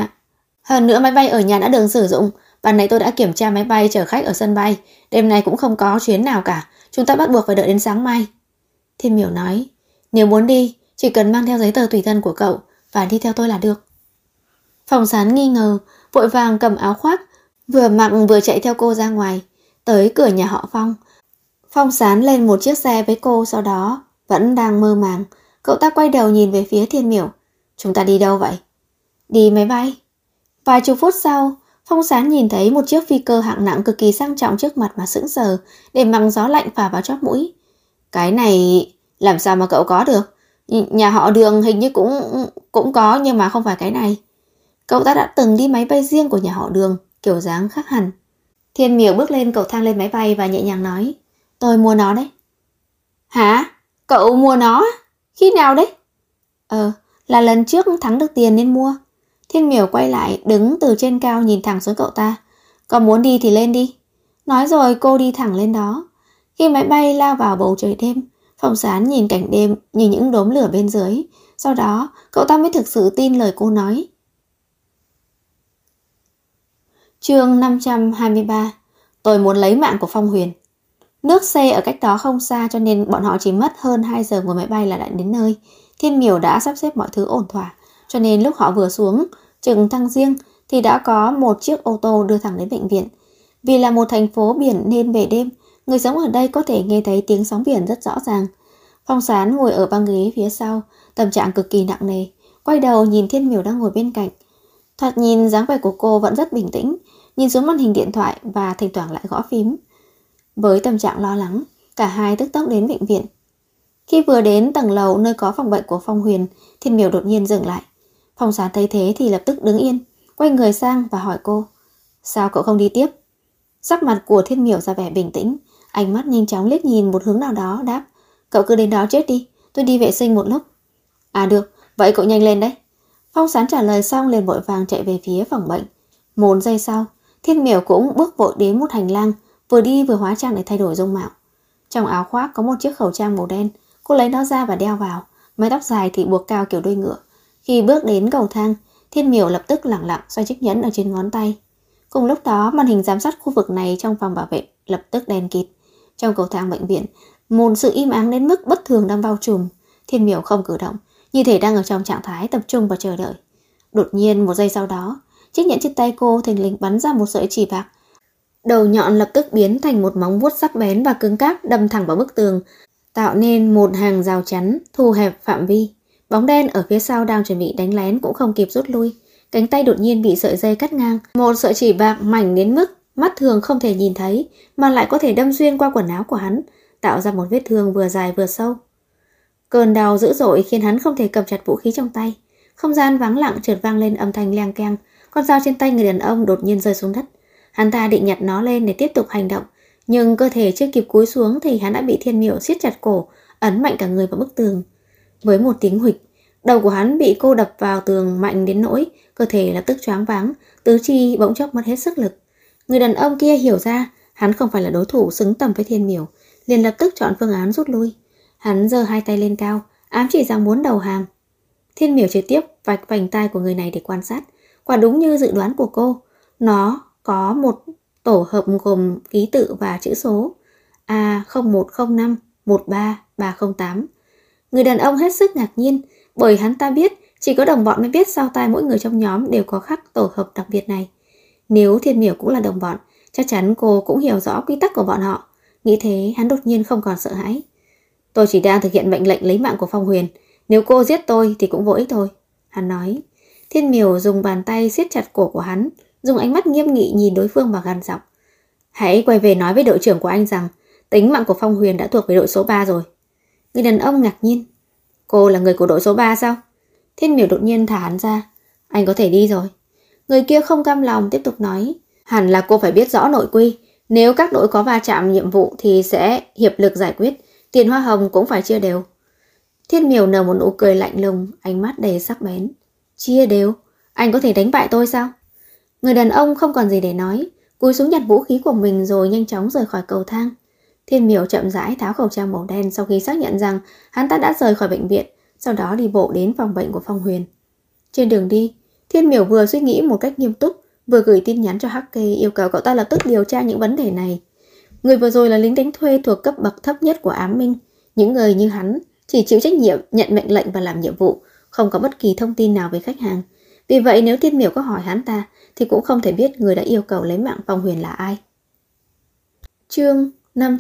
ở nhà đã được sử dụng. Ban nãy tôi đã kiểm tra máy bay chở khách ở sân bay. Đêm nay cũng không có chuyến nào cả. Chúng ta bắt buộc phải đợi đến sáng mai. Thiên Miểu nói, nếu muốn đi, chỉ cần mang theo giấy tờ tùy thân của cậu và đi theo tôi là được. Phong Sán nghi ngờ, vội vàng cầm áo khoác, vừa mặc vừa chạy theo cô ra ngoài. Tới cửa nhà họ Phong, Phong Sán lên một chiếc xe với cô, sau đó vẫn đang mơ màng. Cậu ta quay đầu nhìn về phía Thiên Miểu. Chúng ta đi đâu vậy? Đi máy bay. Vài chục phút sau, Phong Sán nhìn thấy một chiếc phi cơ hạng nặng cực kỳ sang trọng trước mặt mà sững sờ, để mặc gió lạnh phả vào chóp mũi. Cái này làm sao mà cậu có được? Nhà họ Đường hình như cũng có, nhưng mà không phải cái này. Cậu ta đã từng đi máy bay riêng của nhà họ Đường, kiểu dáng khác hẳn. Thiên Miểu bước lên cầu thang lên máy bay và nhẹ nhàng nói, tôi mua nó đấy. Hả? Cậu mua nó? Khi nào đấy? Là lần trước thắng được tiền nên mua. Thiên Miểu quay lại, đứng từ trên cao nhìn thẳng xuống cậu ta. Có muốn đi thì lên đi. Nói rồi cô đi thẳng lên đó. Khi máy bay lao vào bầu trời đêm, Phong Sán nhìn cảnh đêm như những đốm lửa bên dưới. Sau đó cậu ta mới thực sự tin lời cô nói. Chương 523. Tôi muốn lấy mạng của Phong Huyền. Nước C ở cách đó không xa, cho nên bọn họ chỉ mất hơn 2 giờ ngồi máy bay là đã đến nơi. Thiên Miểu đã sắp xếp mọi thứ ổn thỏa, cho nên lúc họ vừa xuống chừng thang riêng thì đã có một chiếc ô tô đưa thẳng đến bệnh viện. Vì là một thành phố biển nên về đêm, người sống ở đây có thể nghe thấy tiếng sóng biển rất rõ ràng. Phong Sán ngồi ở băng ghế phía sau, tâm trạng cực kỳ nặng nề, quay đầu nhìn Thiên Miểu đang ngồi bên cạnh. Thoạt nhìn dáng vẻ của cô vẫn rất bình tĩnh, nhìn xuống màn hình điện thoại và thỉnh thoảng lại gõ phím. Với tâm trạng lo lắng, cả hai tức tốc đến bệnh viện. Khi vừa đến tầng lầu nơi có phòng bệnh của Phong Huyền, Thiên Miểu đột nhiên dừng lại. Phong Sán thấy thế thì lập tức đứng yên, quay người sang và hỏi cô, sao cậu không đi tiếp? Sắc mặt của Thiên Miểu ra vẻ bình tĩnh, ánh mắt nhanh chóng liếc nhìn một hướng nào đó, đáp, cậu cứ đến đó chết đi, tôi đi vệ sinh một lúc. À được, vậy cậu nhanh lên đấy. Phong Sán trả lời xong liền vội vàng chạy về phía phòng bệnh. 1 giây sau, Thiên Miểu cũng bước vội đến một hành lang, vừa đi vừa hóa trang để thay đổi dung mạo. Trong áo khoác có một chiếc khẩu trang màu đen, cô lấy nó ra và đeo vào, mái tóc dài thì buộc cao kiểu đuôi ngựa. Khi bước đến cầu thang, Thiên Miểu lập tức lẳng lặng xoay chiếc nhẫn ở trên ngón tay. Cùng lúc đó, màn hình giám sát khu vực này trong phòng bảo vệ lập tức đèn kịt. Trong cầu thang bệnh viện, một sự im ắng đến mức bất thường đang bao trùm. Thiên Miểu không cử động, như thể đang ở trong trạng thái tập trung và chờ đợi. Đột nhiên 1 giây sau đó, chiếc nhẫn trên tay cô thình lình bắn ra một sợi chỉ bạc. Đầu nhọn lập tức biến thành một móng vuốt sắc bén và cứng cáp đâm thẳng vào bức tường, tạo nên một hàng rào chắn thu hẹp phạm vi. Bóng đen ở phía sau đang chuẩn bị đánh lén cũng không kịp rút lui. Cánh tay đột nhiên bị sợi dây cắt ngang, một sợi chỉ bạc mảnh đến mức mắt thường không thể nhìn thấy, mà lại có thể đâm xuyên qua quần áo của hắn, tạo ra một vết thương vừa dài vừa sâu. Cơn đau dữ dội khiến hắn không thể cầm chặt vũ khí trong tay. Không gian vắng lặng chợt vang lên âm thanh leng keng, con dao trên tay người đàn ông đột nhiên rơi xuống đất. Hắn ta định nhặt nó lên để tiếp tục hành động, nhưng cơ thể chưa kịp cúi xuống thì hắn đã bị Thiên Miểu siết chặt cổ, ấn mạnh cả người vào bức tường. Với một tiếng huỵch, đầu của hắn bị cô đập vào tường mạnh đến nỗi cơ thể lập tức choáng váng, tứ chi bỗng chốc mất hết sức lực. Người đàn ông kia hiểu ra Hắn không phải là đối thủ xứng tầm với Thiên Miểu, liền lập tức chọn phương án rút lui. Hắn giơ hai tay lên cao, ám chỉ rằng muốn đầu hàng. Thiên Miểu trực tiếp vạch vành tai của người này để quan sát. Quả đúng như dự đoán của cô, nó có một tổ hợp gồm ký tự và chữ số A01051338. Người đàn ông hết sức ngạc nhiên, bởi hắn ta biết chỉ có đồng bọn mới biết sau tai mỗi người trong nhóm đều có khắc tổ hợp đặc biệt này. Nếu Thiên Miểu cũng là đồng bọn, chắc chắn cô cũng hiểu rõ quy tắc của bọn họ. Nghĩ thế, hắn đột nhiên không còn sợ hãi. Tôi chỉ đang thực hiện mệnh lệnh lấy mạng của Phong Huyền. Nếu cô giết tôi thì cũng vô ích thôi, hắn nói. Thiên Miểu dùng bàn tay siết chặt cổ của hắn, dùng ánh mắt nghiêm nghị nhìn đối phương và gằn giọng. Hãy quay về nói với đội trưởng của anh rằng tính mạng của Phong Huyền đã thuộc về đội số 3 rồi. Người đàn ông ngạc nhiên. Cô là người của đội số 3 sao? Thiên Miểu đột nhiên thả hắn ra. Anh có thể đi rồi. Người kia không cam lòng tiếp tục nói. Hẳn là cô phải biết rõ nội quy. Nếu các đội có va chạm nhiệm vụ thì sẽ hiệp lực giải quyết. Tiền hoa hồng cũng phải chia đều. Thiên Miểu nở một nụ cười lạnh lùng, ánh mắt đầy sắc bén. Chia đều? Anh có thể đánh bại tôi sao? Người đàn ông không còn gì để nói, cúi xuống nhặt vũ khí của mình rồi nhanh chóng rời khỏi cầu thang. Thiên Miểu chậm rãi tháo khẩu trang màu đen sau khi xác nhận rằng hắn ta đã rời khỏi bệnh viện, sau đó đi bộ đến phòng bệnh của Phong Huyền. Trên đường đi, Thiên Miểu vừa suy nghĩ một cách nghiêm túc, vừa gửi tin nhắn cho Hắc Kê yêu cầu cậu ta lập tức điều tra những vấn đề này. Người vừa rồi là lính đánh thuê thuộc cấp bậc thấp nhất của Ám Minh. Những người như hắn chỉ chịu trách nhiệm nhận mệnh lệnh và làm nhiệm vụ, không có bất kỳ thông tin nào về khách hàng. Vì vậy nếu Thiên Miểu có hỏi hắn ta thì cũng không thể biết người đã yêu cầu lấy mạng Phong Huyền là ai. Chương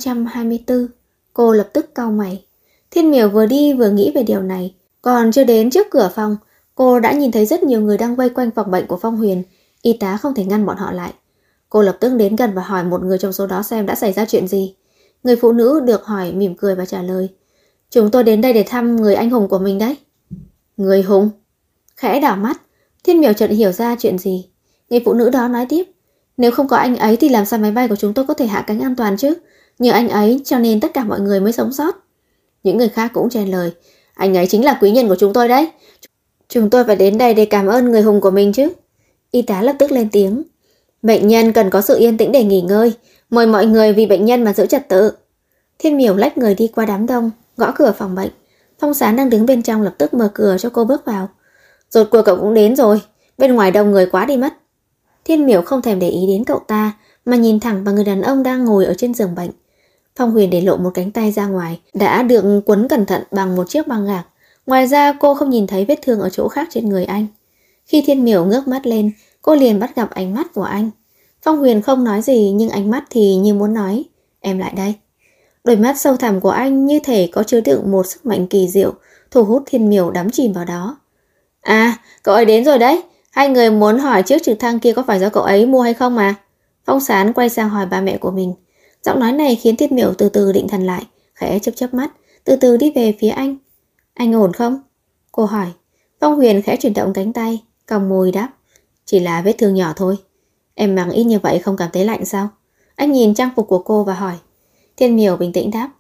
524. Cô lập tức cau mày. Thiên Miểu vừa đi vừa nghĩ về điều này. Còn chưa đến trước cửa phòng, cô đã nhìn thấy rất nhiều người đang vây quanh phòng bệnh của Phong Huyền. Y tá không thể ngăn bọn họ lại. Cô lập tức đến gần và hỏi một người trong số đó xem đã xảy ra chuyện gì. Người phụ nữ được hỏi mỉm cười và trả lời. Chúng tôi đến đây để thăm người anh hùng của mình đấy. Người hùng? Khẽ đảo mắt, Thiên Miểu chợt hiểu ra chuyện gì. Người phụ nữ đó nói tiếp. Nếu không có anh ấy thì làm sao máy bay của chúng tôi có thể hạ cánh an toàn chứ? Nhờ anh ấy cho nên tất cả mọi người mới sống sót. Những người khác cũng chen lời. Anh ấy chính là quý nhân của chúng tôi đấy. Chúng tôi phải đến đây để cảm ơn người hùng của mình chứ. Y tá lập tức lên tiếng. Bệnh nhân cần có sự yên tĩnh để nghỉ ngơi. Mời mọi người vì bệnh nhân mà giữ trật tự. Thiên Miểu lách người đi qua đám đông, gõ cửa phòng bệnh. Phong Sán đang đứng bên trong lập tức mở cửa cho cô bước vào. Rốt cuộc cậu cũng đến rồi. Bên ngoài đông người quá đi mất. Thiên Miểu không thèm để ý đến cậu ta, mà nhìn thẳng vào người đàn ông đang ngồi ở trên giường bệnh. Phong Huyền để lộ một cánh tay ra ngoài, đã được quấn cẩn thận bằng một chiếc băng gạc. Ngoài ra cô không nhìn thấy vết thương ở chỗ khác trên người anh. Khi Thiên Miểu ngước mắt lên, cô liền bắt gặp ánh mắt của anh. Phong Huyền không nói gì nhưng ánh mắt thì như muốn nói. Em lại đây. Đôi mắt sâu thẳm của anh như thể có chứa đựng một sức mạnh kỳ diệu, thu hút Thiên Miểu đắm chìm vào đó. À, cậu ấy đến rồi đấy. Hai người muốn hỏi chiếc trực thăng kia có phải do cậu ấy mua hay không mà. Phong Sán quay sang hỏi ba mẹ của mình. Giọng nói này khiến Thiên Miểu từ từ định thần lại, khẽ chớp mắt, từ từ đi về phía anh. Anh ổn không? Cô hỏi. Phong Huyền khẽ chuyển động cánh tay, cong môi đáp. Chỉ là vết thương nhỏ thôi. Em mặc ít như vậy không cảm thấy lạnh sao? Anh nhìn trang phục của cô và hỏi. Thiên Miểu bình tĩnh đáp.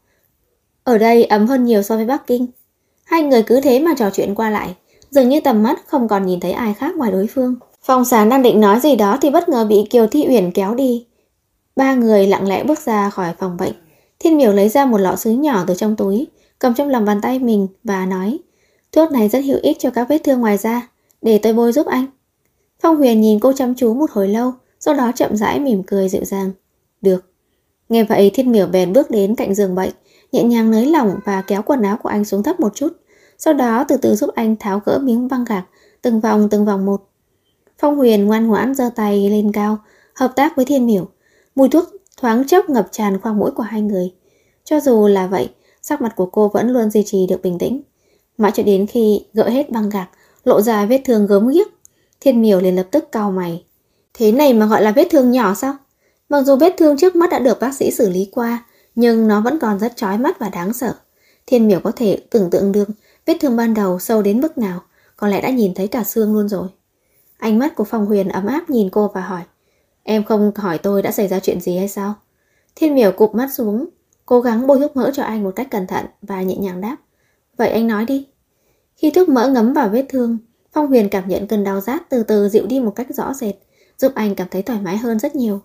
Ở đây ấm hơn nhiều so với Bắc Kinh. Hai người cứ thế mà trò chuyện qua lại, dường như tầm mắt không còn nhìn thấy ai khác ngoài đối phương. Phong Sán đang định nói gì đó thì bất ngờ bị Kiều Thi Uyển kéo đi. Ba người lặng lẽ bước ra khỏi phòng bệnh. Thiên Miểu lấy ra một lọ sứ nhỏ từ trong túi, cầm trong lòng bàn tay mình và nói. Thuốc này rất hữu ích cho các vết thương ngoài da, để tôi bôi giúp anh. Phong Huyền nhìn cô chăm chú một hồi lâu, sau đó chậm rãi mỉm cười dịu dàng. Được. Nghe vậy Thiên Miểu bèn bước đến cạnh giường bệnh, nhẹ nhàng nới lỏng và kéo quần áo của anh xuống thấp một chút. Sau đó từ từ giúp anh tháo gỡ miếng băng gạc, từng vòng một. Phong Huyền ngoan ngoãn giơ tay lên cao, hợp tác với Thiên Miểu. Mùi thuốc thoáng chốc ngập tràn khoang mũi của hai người. Cho dù là vậy, sắc mặt của cô vẫn luôn duy trì được bình tĩnh. Mãi cho đến khi gỡ hết băng gạc, lộ ra vết thương gớm ghiếc, Thiên Miểu liền lập tức cau mày. Thế này mà gọi là vết thương nhỏ sao? Mặc dù vết thương trước mắt đã được bác sĩ xử lý qua, nhưng nó vẫn còn rất chói mắt và đáng sợ. Thiên Miểu có thể tưởng tượng được vết thương ban đầu sâu đến mức nào, có lẽ đã nhìn thấy cả xương luôn rồi. Ánh mắt của Phong Huyền ấm áp nhìn cô và hỏi. Em không hỏi tôi đã xảy ra chuyện gì hay sao? Thiên Miểu cụp mắt xuống, cố gắng bôi thuốc mỡ cho anh một cách cẩn thận và nhẹ nhàng đáp. Vậy anh nói đi. Khi thuốc mỡ ngấm vào vết thương, Phong Huyền cảm nhận cơn đau rát từ từ dịu đi một cách rõ rệt, giúp anh cảm thấy thoải mái hơn rất nhiều.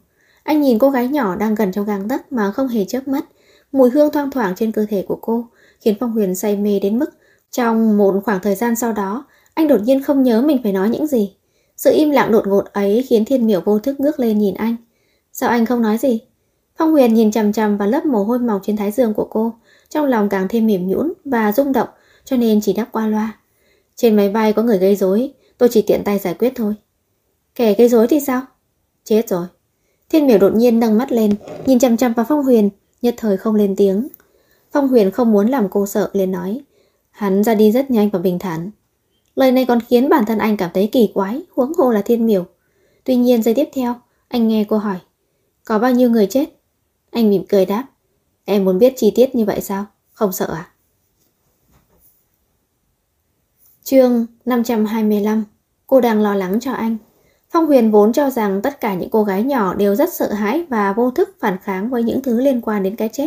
Anh nhìn cô gái nhỏ đang gần trong gang tấc mà không hề chớp mắt. Mùi hương thoang thoảng trên cơ thể của cô khiến Phong Huyền say mê đến mức trong một khoảng thời gian sau đó, anh đột nhiên không nhớ mình phải nói những gì. Sự im lặng đột ngột ấy khiến Thiên Miểu vô thức ngước lên nhìn anh. Sao anh không nói gì? Phong Huyền nhìn chằm chằm vào lớp mồ hôi mỏng trên thái dương của cô, trong lòng càng thêm mềm nhũn và rung động, cho nên chỉ đáp qua loa. Trên máy bay có người gây rối, tôi chỉ tiện tay giải quyết thôi. Kẻ gây rối thì sao? Chết rồi. Thiên Miểu đột nhiên nâng mắt lên, nhìn chằm chằm vào Phong Huyền, nhất thời không lên tiếng. Phong Huyền không muốn làm cô sợ, liền nói, hắn ra đi rất nhanh và bình thản. Lời này còn khiến bản thân anh cảm thấy kỳ quái, huống hồ là Thiên Miểu. Tuy nhiên giây tiếp theo, anh nghe cô hỏi, có bao nhiêu người chết? Anh mỉm cười đáp, em muốn biết chi tiết như vậy sao? Không sợ à? Chương 525. Cô đang lo lắng cho anh. Phong Huyền vốn cho rằng tất cả những cô gái nhỏ đều rất sợ hãi và vô thức phản kháng với những thứ liên quan đến cái chết.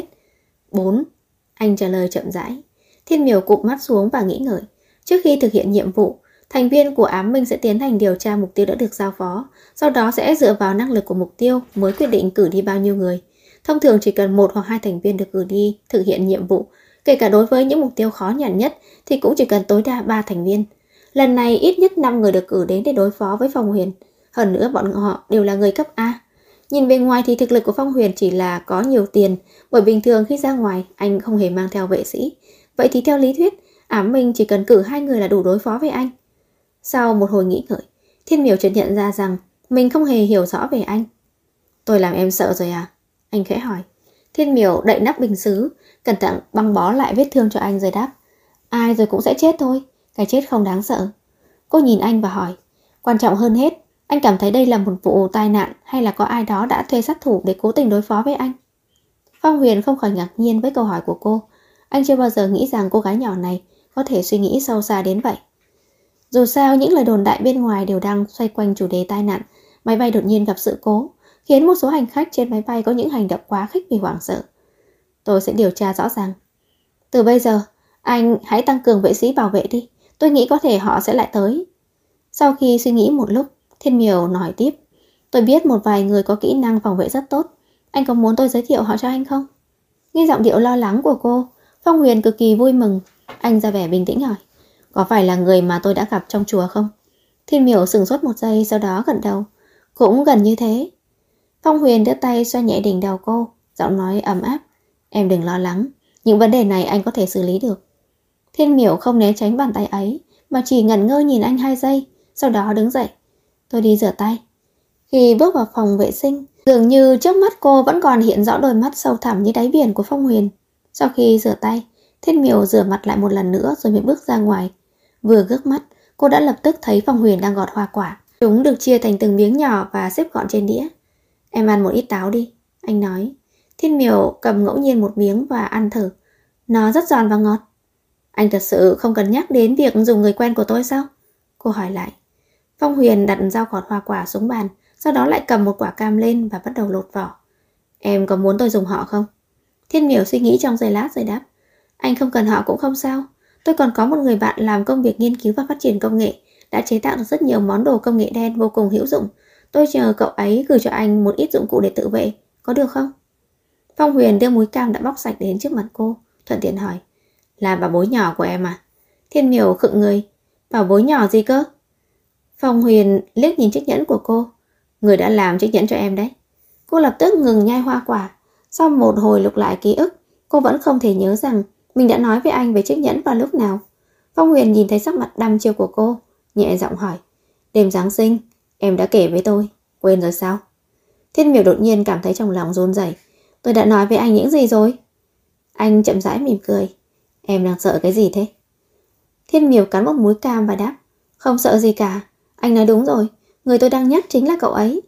4. Anh trả lời chậm rãi. Thiên Miểu cụp mắt xuống và nghĩ ngợi. Trước khi thực hiện nhiệm vụ, thành viên của ám minh sẽ tiến hành điều tra mục tiêu đã được giao phó. Sau đó sẽ dựa vào năng lực của mục tiêu mới quyết định cử đi bao nhiêu người. Thông thường chỉ cần 1 hoặc 2 thành viên được cử đi thực hiện nhiệm vụ. Kể cả đối với những mục tiêu khó nhằn nhất thì cũng chỉ cần tối đa 3 thành viên. Lần này ít nhất 5 người được cử đến để đối phó với Phong Huyền. Hơn nữa bọn họ đều là người cấp A. Nhìn bề ngoài thì thực lực của Phong Huyền chỉ là có nhiều tiền, bởi bình thường khi ra ngoài anh không hề mang theo vệ sĩ. Vậy thì theo lý thuyết, ám minh chỉ cần cử 2 người là đủ đối phó với anh. Sau một hồi nghĩ ngợi, Thiên Miểu chợt nhận ra rằng mình không hề hiểu rõ về anh. Tôi làm em sợ rồi à? Anh khẽ hỏi. Thiên Miểu đậy nắp bình sứ, cẩn thận băng bó lại vết thương cho anh rồi đáp. Ai rồi cũng sẽ chết thôi, cái chết không đáng sợ. Cô nhìn anh và hỏi, quan trọng hơn hết, anh cảm thấy đây là một vụ tai nạn hay là có ai đó đã thuê sát thủ để cố tình đối phó với anh? Phong Huyền không khỏi ngạc nhiên với câu hỏi của cô. Anh chưa bao giờ nghĩ rằng cô gái nhỏ này có thể suy nghĩ sâu xa đến vậy. Dù sao những lời đồn đại bên ngoài đều đang xoay quanh chủ đề tai nạn, máy bay đột nhiên gặp sự cố, khiến một số hành khách trên máy bay có những hành động quá khích vì hoảng sợ. Tôi sẽ điều tra rõ ràng. Từ bây giờ, anh hãy tăng cường vệ sĩ bảo vệ đi. Tôi nghĩ có thể họ sẽ lại tới. Sau khi suy nghĩ một lúc, Thiên Miểu nói tiếp. Tôi biết một vài người có kỹ năng phòng vệ rất tốt. Anh có muốn tôi giới thiệu họ cho anh không? Nghe giọng điệu lo lắng của cô, Phong Huyền cực kỳ vui mừng. Anh ra vẻ bình tĩnh hỏi, có phải là người mà tôi đã gặp trong chùa không? Thiên Miểu sửng sốt một giây, sau đó gật đầu. Cũng gần như thế. Phong Huyền đưa tay xoa nhẹ đỉnh đầu cô, giọng nói ấm áp. Em đừng lo lắng, những vấn đề này anh có thể xử lý được. Thiên Miểu không né tránh bàn tay ấy, mà chỉ ngẩn ngơ nhìn anh 2 giây, sau đó đứng dậy. Tôi đi rửa tay. Khi bước vào phòng vệ sinh, dường như trước mắt cô vẫn còn hiện rõ đôi mắt sâu thẳm như đáy biển của Phong Huyền. Sau khi rửa tay, Thiên Miểu rửa mặt lại một lần nữa rồi mới bước ra ngoài. Vừa ngước mắt, cô đã lập tức thấy Phong Huyền đang gọt hoa quả. Chúng được chia thành từng miếng nhỏ và xếp gọn trên đĩa. Em ăn một ít táo đi, anh nói. Thiên Miểu cầm ngẫu nhiên một miếng và ăn thử. Nó rất giòn và ngọt. Anh thật sự không cần nhắc đến việc dùng người quen của tôi sao? Cô hỏi lại. Phong Huyền đặt dao gọt hoa quả xuống bàn, sau đó lại cầm một quả cam lên và bắt đầu lột vỏ. Em có muốn tôi dùng họ không? Thiên Miểu suy nghĩ trong giây lát rồi đáp. Anh không cần họ cũng không sao. Tôi còn có một người bạn làm công việc nghiên cứu và phát triển công nghệ, đã chế tạo được rất nhiều món đồ công nghệ đen vô cùng hữu dụng. Tôi nhờ cậu ấy gửi cho anh một ít dụng cụ để tự vệ, có được không? Phong Huyền đưa múi cam đã bóc sạch đến trước mặt cô, thuận tiện hỏi. Là bảo bối nhỏ của em à? Thiên Miểu khựng người. Bảo bối nhỏ gì cơ? Phong Huyền liếc nhìn chiếc nhẫn của cô. Người đã làm chiếc nhẫn cho em đấy. Cô lập tức ngừng nhai hoa quả. Sau một hồi lục lại ký ức, cô vẫn không thể nhớ rằng mình đã nói với anh về chiếc nhẫn vào lúc nào. Phong Huyền nhìn thấy sắc mặt đăm chiêu của cô, nhẹ giọng hỏi. Đêm Giáng sinh, em đã kể với tôi, quên rồi sao? Thiên Miểu đột nhiên cảm thấy trong lòng run rẩy. Tôi đã nói với anh những gì rồi? Anh chậm rãi mỉm cười. Em đang sợ cái gì thế? Thiên Miểu cắn một múi cam và đáp. Không sợ gì cả, anh nói đúng rồi, người tôi đang nhắc chính là cậu ấy.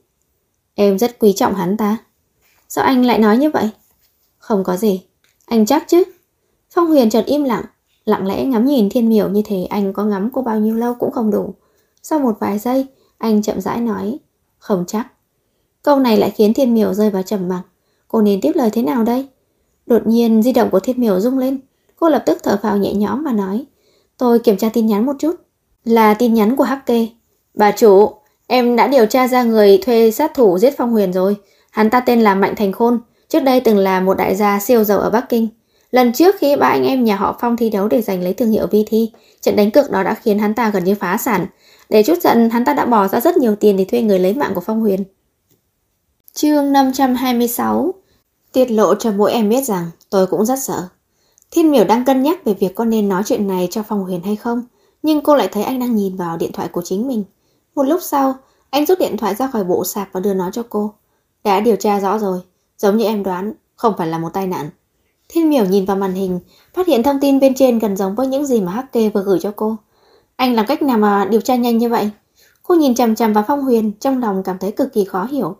Em rất quý trọng hắn ta. Sao anh lại nói như vậy? Không có gì, anh chắc chứ? Phong Huyền chợt im lặng, lặng lẽ ngắm nhìn Thiên Miểu như thế anh có ngắm cô bao nhiêu lâu cũng không đủ. Sau một vài giây, anh chậm rãi nói. Không chắc. Câu này lại khiến Thiên Miểu rơi vào trầm mặc. Cô nên tiếp lời thế nào đây? Đột nhiên di động của Thiên Miểu rung lên. Cô lập tức thở phào nhẹ nhõm và nói. Tôi kiểm tra tin nhắn một chút. Là tin nhắn của Hắc Kê. Bà chủ, em đã điều tra ra người thuê sát thủ giết Phong Huyền rồi. Hắn ta tên là Mạnh Thành Khôn, trước đây từng là một đại gia siêu giàu ở Bắc Kinh. Lần trước khi ba anh em nhà họ Phong thi đấu để giành lấy thương hiệu VT, trận đánh cược đó đã khiến hắn ta gần như phá sản. Để trút giận, hắn ta đã bỏ ra rất nhiều tiền để thuê người lấy mạng của Phong Huyền. Chương 526. Tiết lộ cho mỗi em biết rằng tôi cũng rất sợ. Thiên Miểu đang cân nhắc về việc có nên nói chuyện này cho Phong Huyền hay không, nhưng cô lại thấy anh đang nhìn vào điện thoại của chính mình. Một lúc sau, anh rút điện thoại ra khỏi bộ sạc và đưa nó cho cô. Đã điều tra rõ rồi, giống như em đoán, không phải là một tai nạn. Thiên Miểu nhìn vào màn hình, phát hiện thông tin bên trên gần giống với những gì mà HK vừa gửi cho cô. Anh làm cách nào mà điều tra nhanh như vậy? Cô nhìn chằm chằm vào Phong Huyền, trong lòng cảm thấy cực kỳ khó hiểu.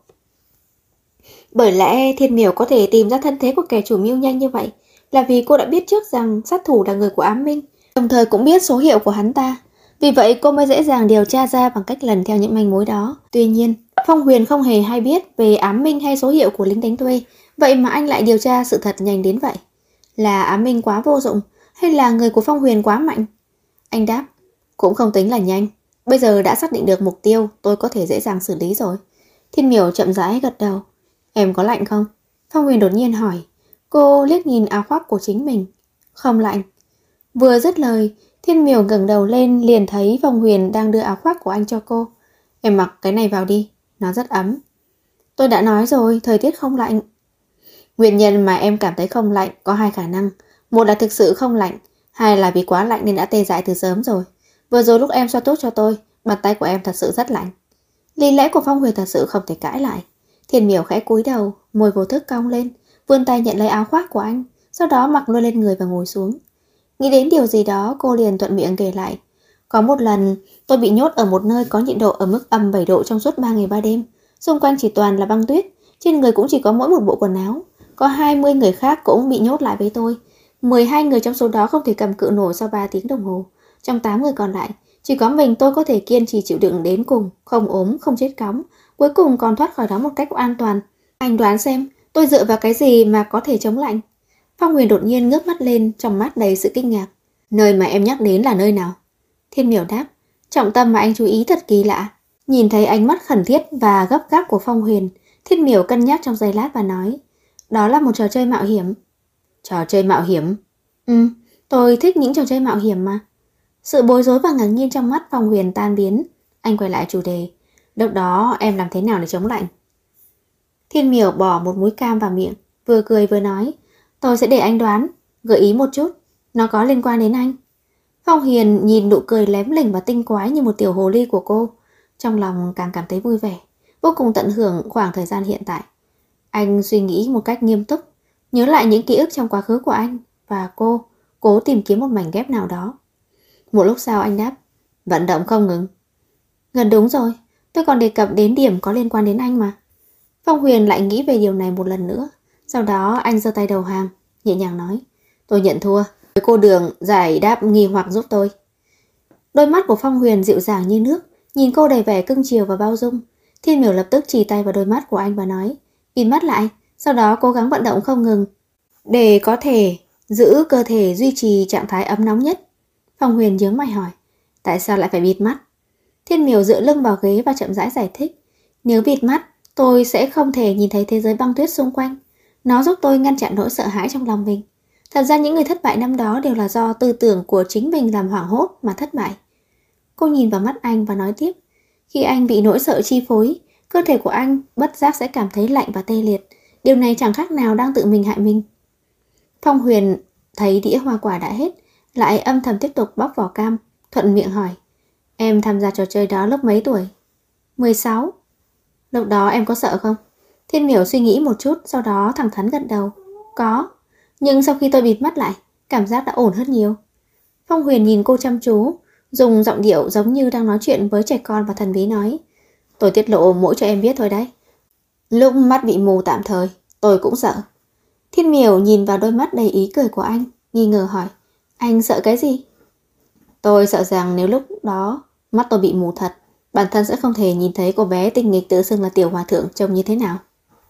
Bởi lẽ Thiên Miểu có thể tìm ra thân thế của kẻ chủ mưu nhanh như vậy là vì cô đã biết trước rằng sát thủ là người của Ám Minh, đồng thời cũng biết số hiệu của hắn ta. Vì vậy cô mới dễ dàng điều tra ra bằng cách lần theo những manh mối đó. Tuy nhiên, Phong Huyền không hề hay biết về Ám Minh hay số hiệu của lính đánh thuê, vậy mà anh lại điều tra sự thật nhanh đến vậy. Là Ám Minh quá vô dụng hay là người của Phong Huyền quá mạnh? Anh đáp, cũng không tính là nhanh. Bây giờ đã xác định được mục tiêu, tôi có thể dễ dàng xử lý rồi. Thiên Miểu chậm rãi gật đầu. Em có lạnh không? Phong Huyền đột nhiên hỏi. Cô liếc nhìn áo khoác của chính mình. Không lạnh. Vừa dứt lời, Thiên Miểu ngẩng đầu lên liền thấy Phong Huyền đang đưa áo khoác của anh cho cô. Em mặc cái này vào đi, nó rất ấm. Tôi đã nói rồi, thời tiết không lạnh. Nguyên nhân mà em cảm thấy không lạnh có hai khả năng. Một là thực sự không lạnh, hai là vì quá lạnh nên đã tê dại từ sớm rồi. Vừa rồi lúc em xoa tốt cho tôi, bàn tay của em thật sự rất lạnh. Lý lẽ của Phong Huyền thật sự không thể cãi lại. Thiên Miểu khẽ cúi đầu, môi vô thức cong lên, vươn tay nhận lấy áo khoác của anh, sau đó mặc luôn lên người và ngồi xuống. Nghĩ đến điều gì đó, cô liền thuận miệng kể lại. Có một lần, tôi bị nhốt ở một nơi có nhiệt độ ở mức âm 7 độ trong suốt 3 ngày 3 đêm. Xung quanh chỉ toàn là băng tuyết, trên người cũng chỉ có mỗi một bộ quần áo. Có 20 người khác cũng bị nhốt lại với tôi. 12 người trong số đó không thể cầm cự nổi sau 3 tiếng đồng hồ. Trong 8 người còn lại, chỉ có mình tôi có thể kiên trì chịu đựng đến cùng, không ốm, không chết cóng. Cuối cùng còn thoát khỏi đó một cách an toàn. Anh đoán xem, tôi dựa vào cái gì mà có thể chống lạnh? Phong Huyền đột nhiên ngước mắt lên, trong mắt đầy sự kinh ngạc. Nơi mà em nhắc đến là nơi nào? Thiên Miểu đáp. Trọng tâm mà anh chú ý thật kỳ lạ. Nhìn thấy ánh mắt khẩn thiết và gấp gáp của Phong Huyền, Thiên Miểu cân nhắc trong giây lát và nói. Đó là một trò chơi mạo hiểm. Trò chơi mạo hiểm? Tôi thích những trò chơi mạo hiểm mà. Sự bối rối và ngạc nhiên trong mắt Phong Huyền tan biến. Anh quay lại chủ đề. Lúc đó em làm thế nào để chống lạnh? Thiên Miểu bỏ một múi cam vào miệng, vừa cười vừa nói. Tôi sẽ để anh đoán, gợi ý một chút. Nó có liên quan đến anh. Phong Huyền nhìn nụ cười lém lỉnh và tinh quái như một tiểu hồ ly của cô. Trong lòng càng cảm thấy vui vẻ, vô cùng tận hưởng khoảng thời gian hiện tại. Anh suy nghĩ một cách nghiêm túc, nhớ lại những ký ức trong quá khứ của anh và cô, cố tìm kiếm một mảnh ghép nào đó. Một lúc sau anh đáp, vận động không ngừng. Gần đúng rồi, tôi còn đề cập đến điểm có liên quan đến anh mà. Phong Huyền lại nghĩ về điều này một lần nữa. Sau đó anh giơ tay đầu hàng, nhẹ nhàng nói, tôi nhận thua. Cô Đường giải đáp nghi hoặc giúp tôi. Đôi mắt của Phong Huyền dịu dàng như nước, nhìn cô đầy vẻ cưng chiều và bao dung. Thiên Miểu lập tức chỉ tay vào đôi mắt của anh và nói, bịt mắt lại, sau đó cố gắng vận động không ngừng, để có thể giữ cơ thể duy trì trạng thái ấm nóng nhất. Phong Huyền nhướng mày hỏi, tại sao lại phải bịt mắt? Thiên Miểu dựa lưng vào ghế và chậm rãi giải thích, nếu bịt mắt, tôi sẽ không thể nhìn thấy thế giới băng tuyết xung quanh. Nó giúp tôi ngăn chặn nỗi sợ hãi trong lòng mình. Thật ra những người thất bại năm đó đều là do tư tưởng của chính mình làm hoảng hốt mà thất bại. Cô nhìn vào mắt anh và nói tiếp, khi anh bị nỗi sợ chi phối, cơ thể của anh bất giác sẽ cảm thấy lạnh và tê liệt. Điều này chẳng khác nào đang tự mình hại mình. Phong Huyền thấy đĩa hoa quả đã hết, lại âm thầm tiếp tục bóc vỏ cam, thuận miệng hỏi, em tham gia trò chơi đó lúc mấy tuổi? 16. Lúc đó em có sợ không? Thiên Miểu suy nghĩ một chút, sau đó thẳng thắn gật đầu. Có, nhưng sau khi tôi bịt mắt lại, cảm giác đã ổn hơn nhiều. Phong Huyền nhìn cô chăm chú, dùng giọng điệu giống như đang nói chuyện với trẻ con và thần bí nói, tôi tiết lộ mỗi cho em biết thôi đấy. Lúc mắt bị mù tạm thời, tôi cũng sợ. Thiên Miểu nhìn vào đôi mắt đầy ý cười của anh, nghi ngờ hỏi, anh sợ cái gì? Tôi sợ rằng nếu lúc đó mắt tôi bị mù thật, bản thân sẽ không thể nhìn thấy cô bé tinh nghịch tự xưng là Tiểu Hòa Thượng trông như thế nào.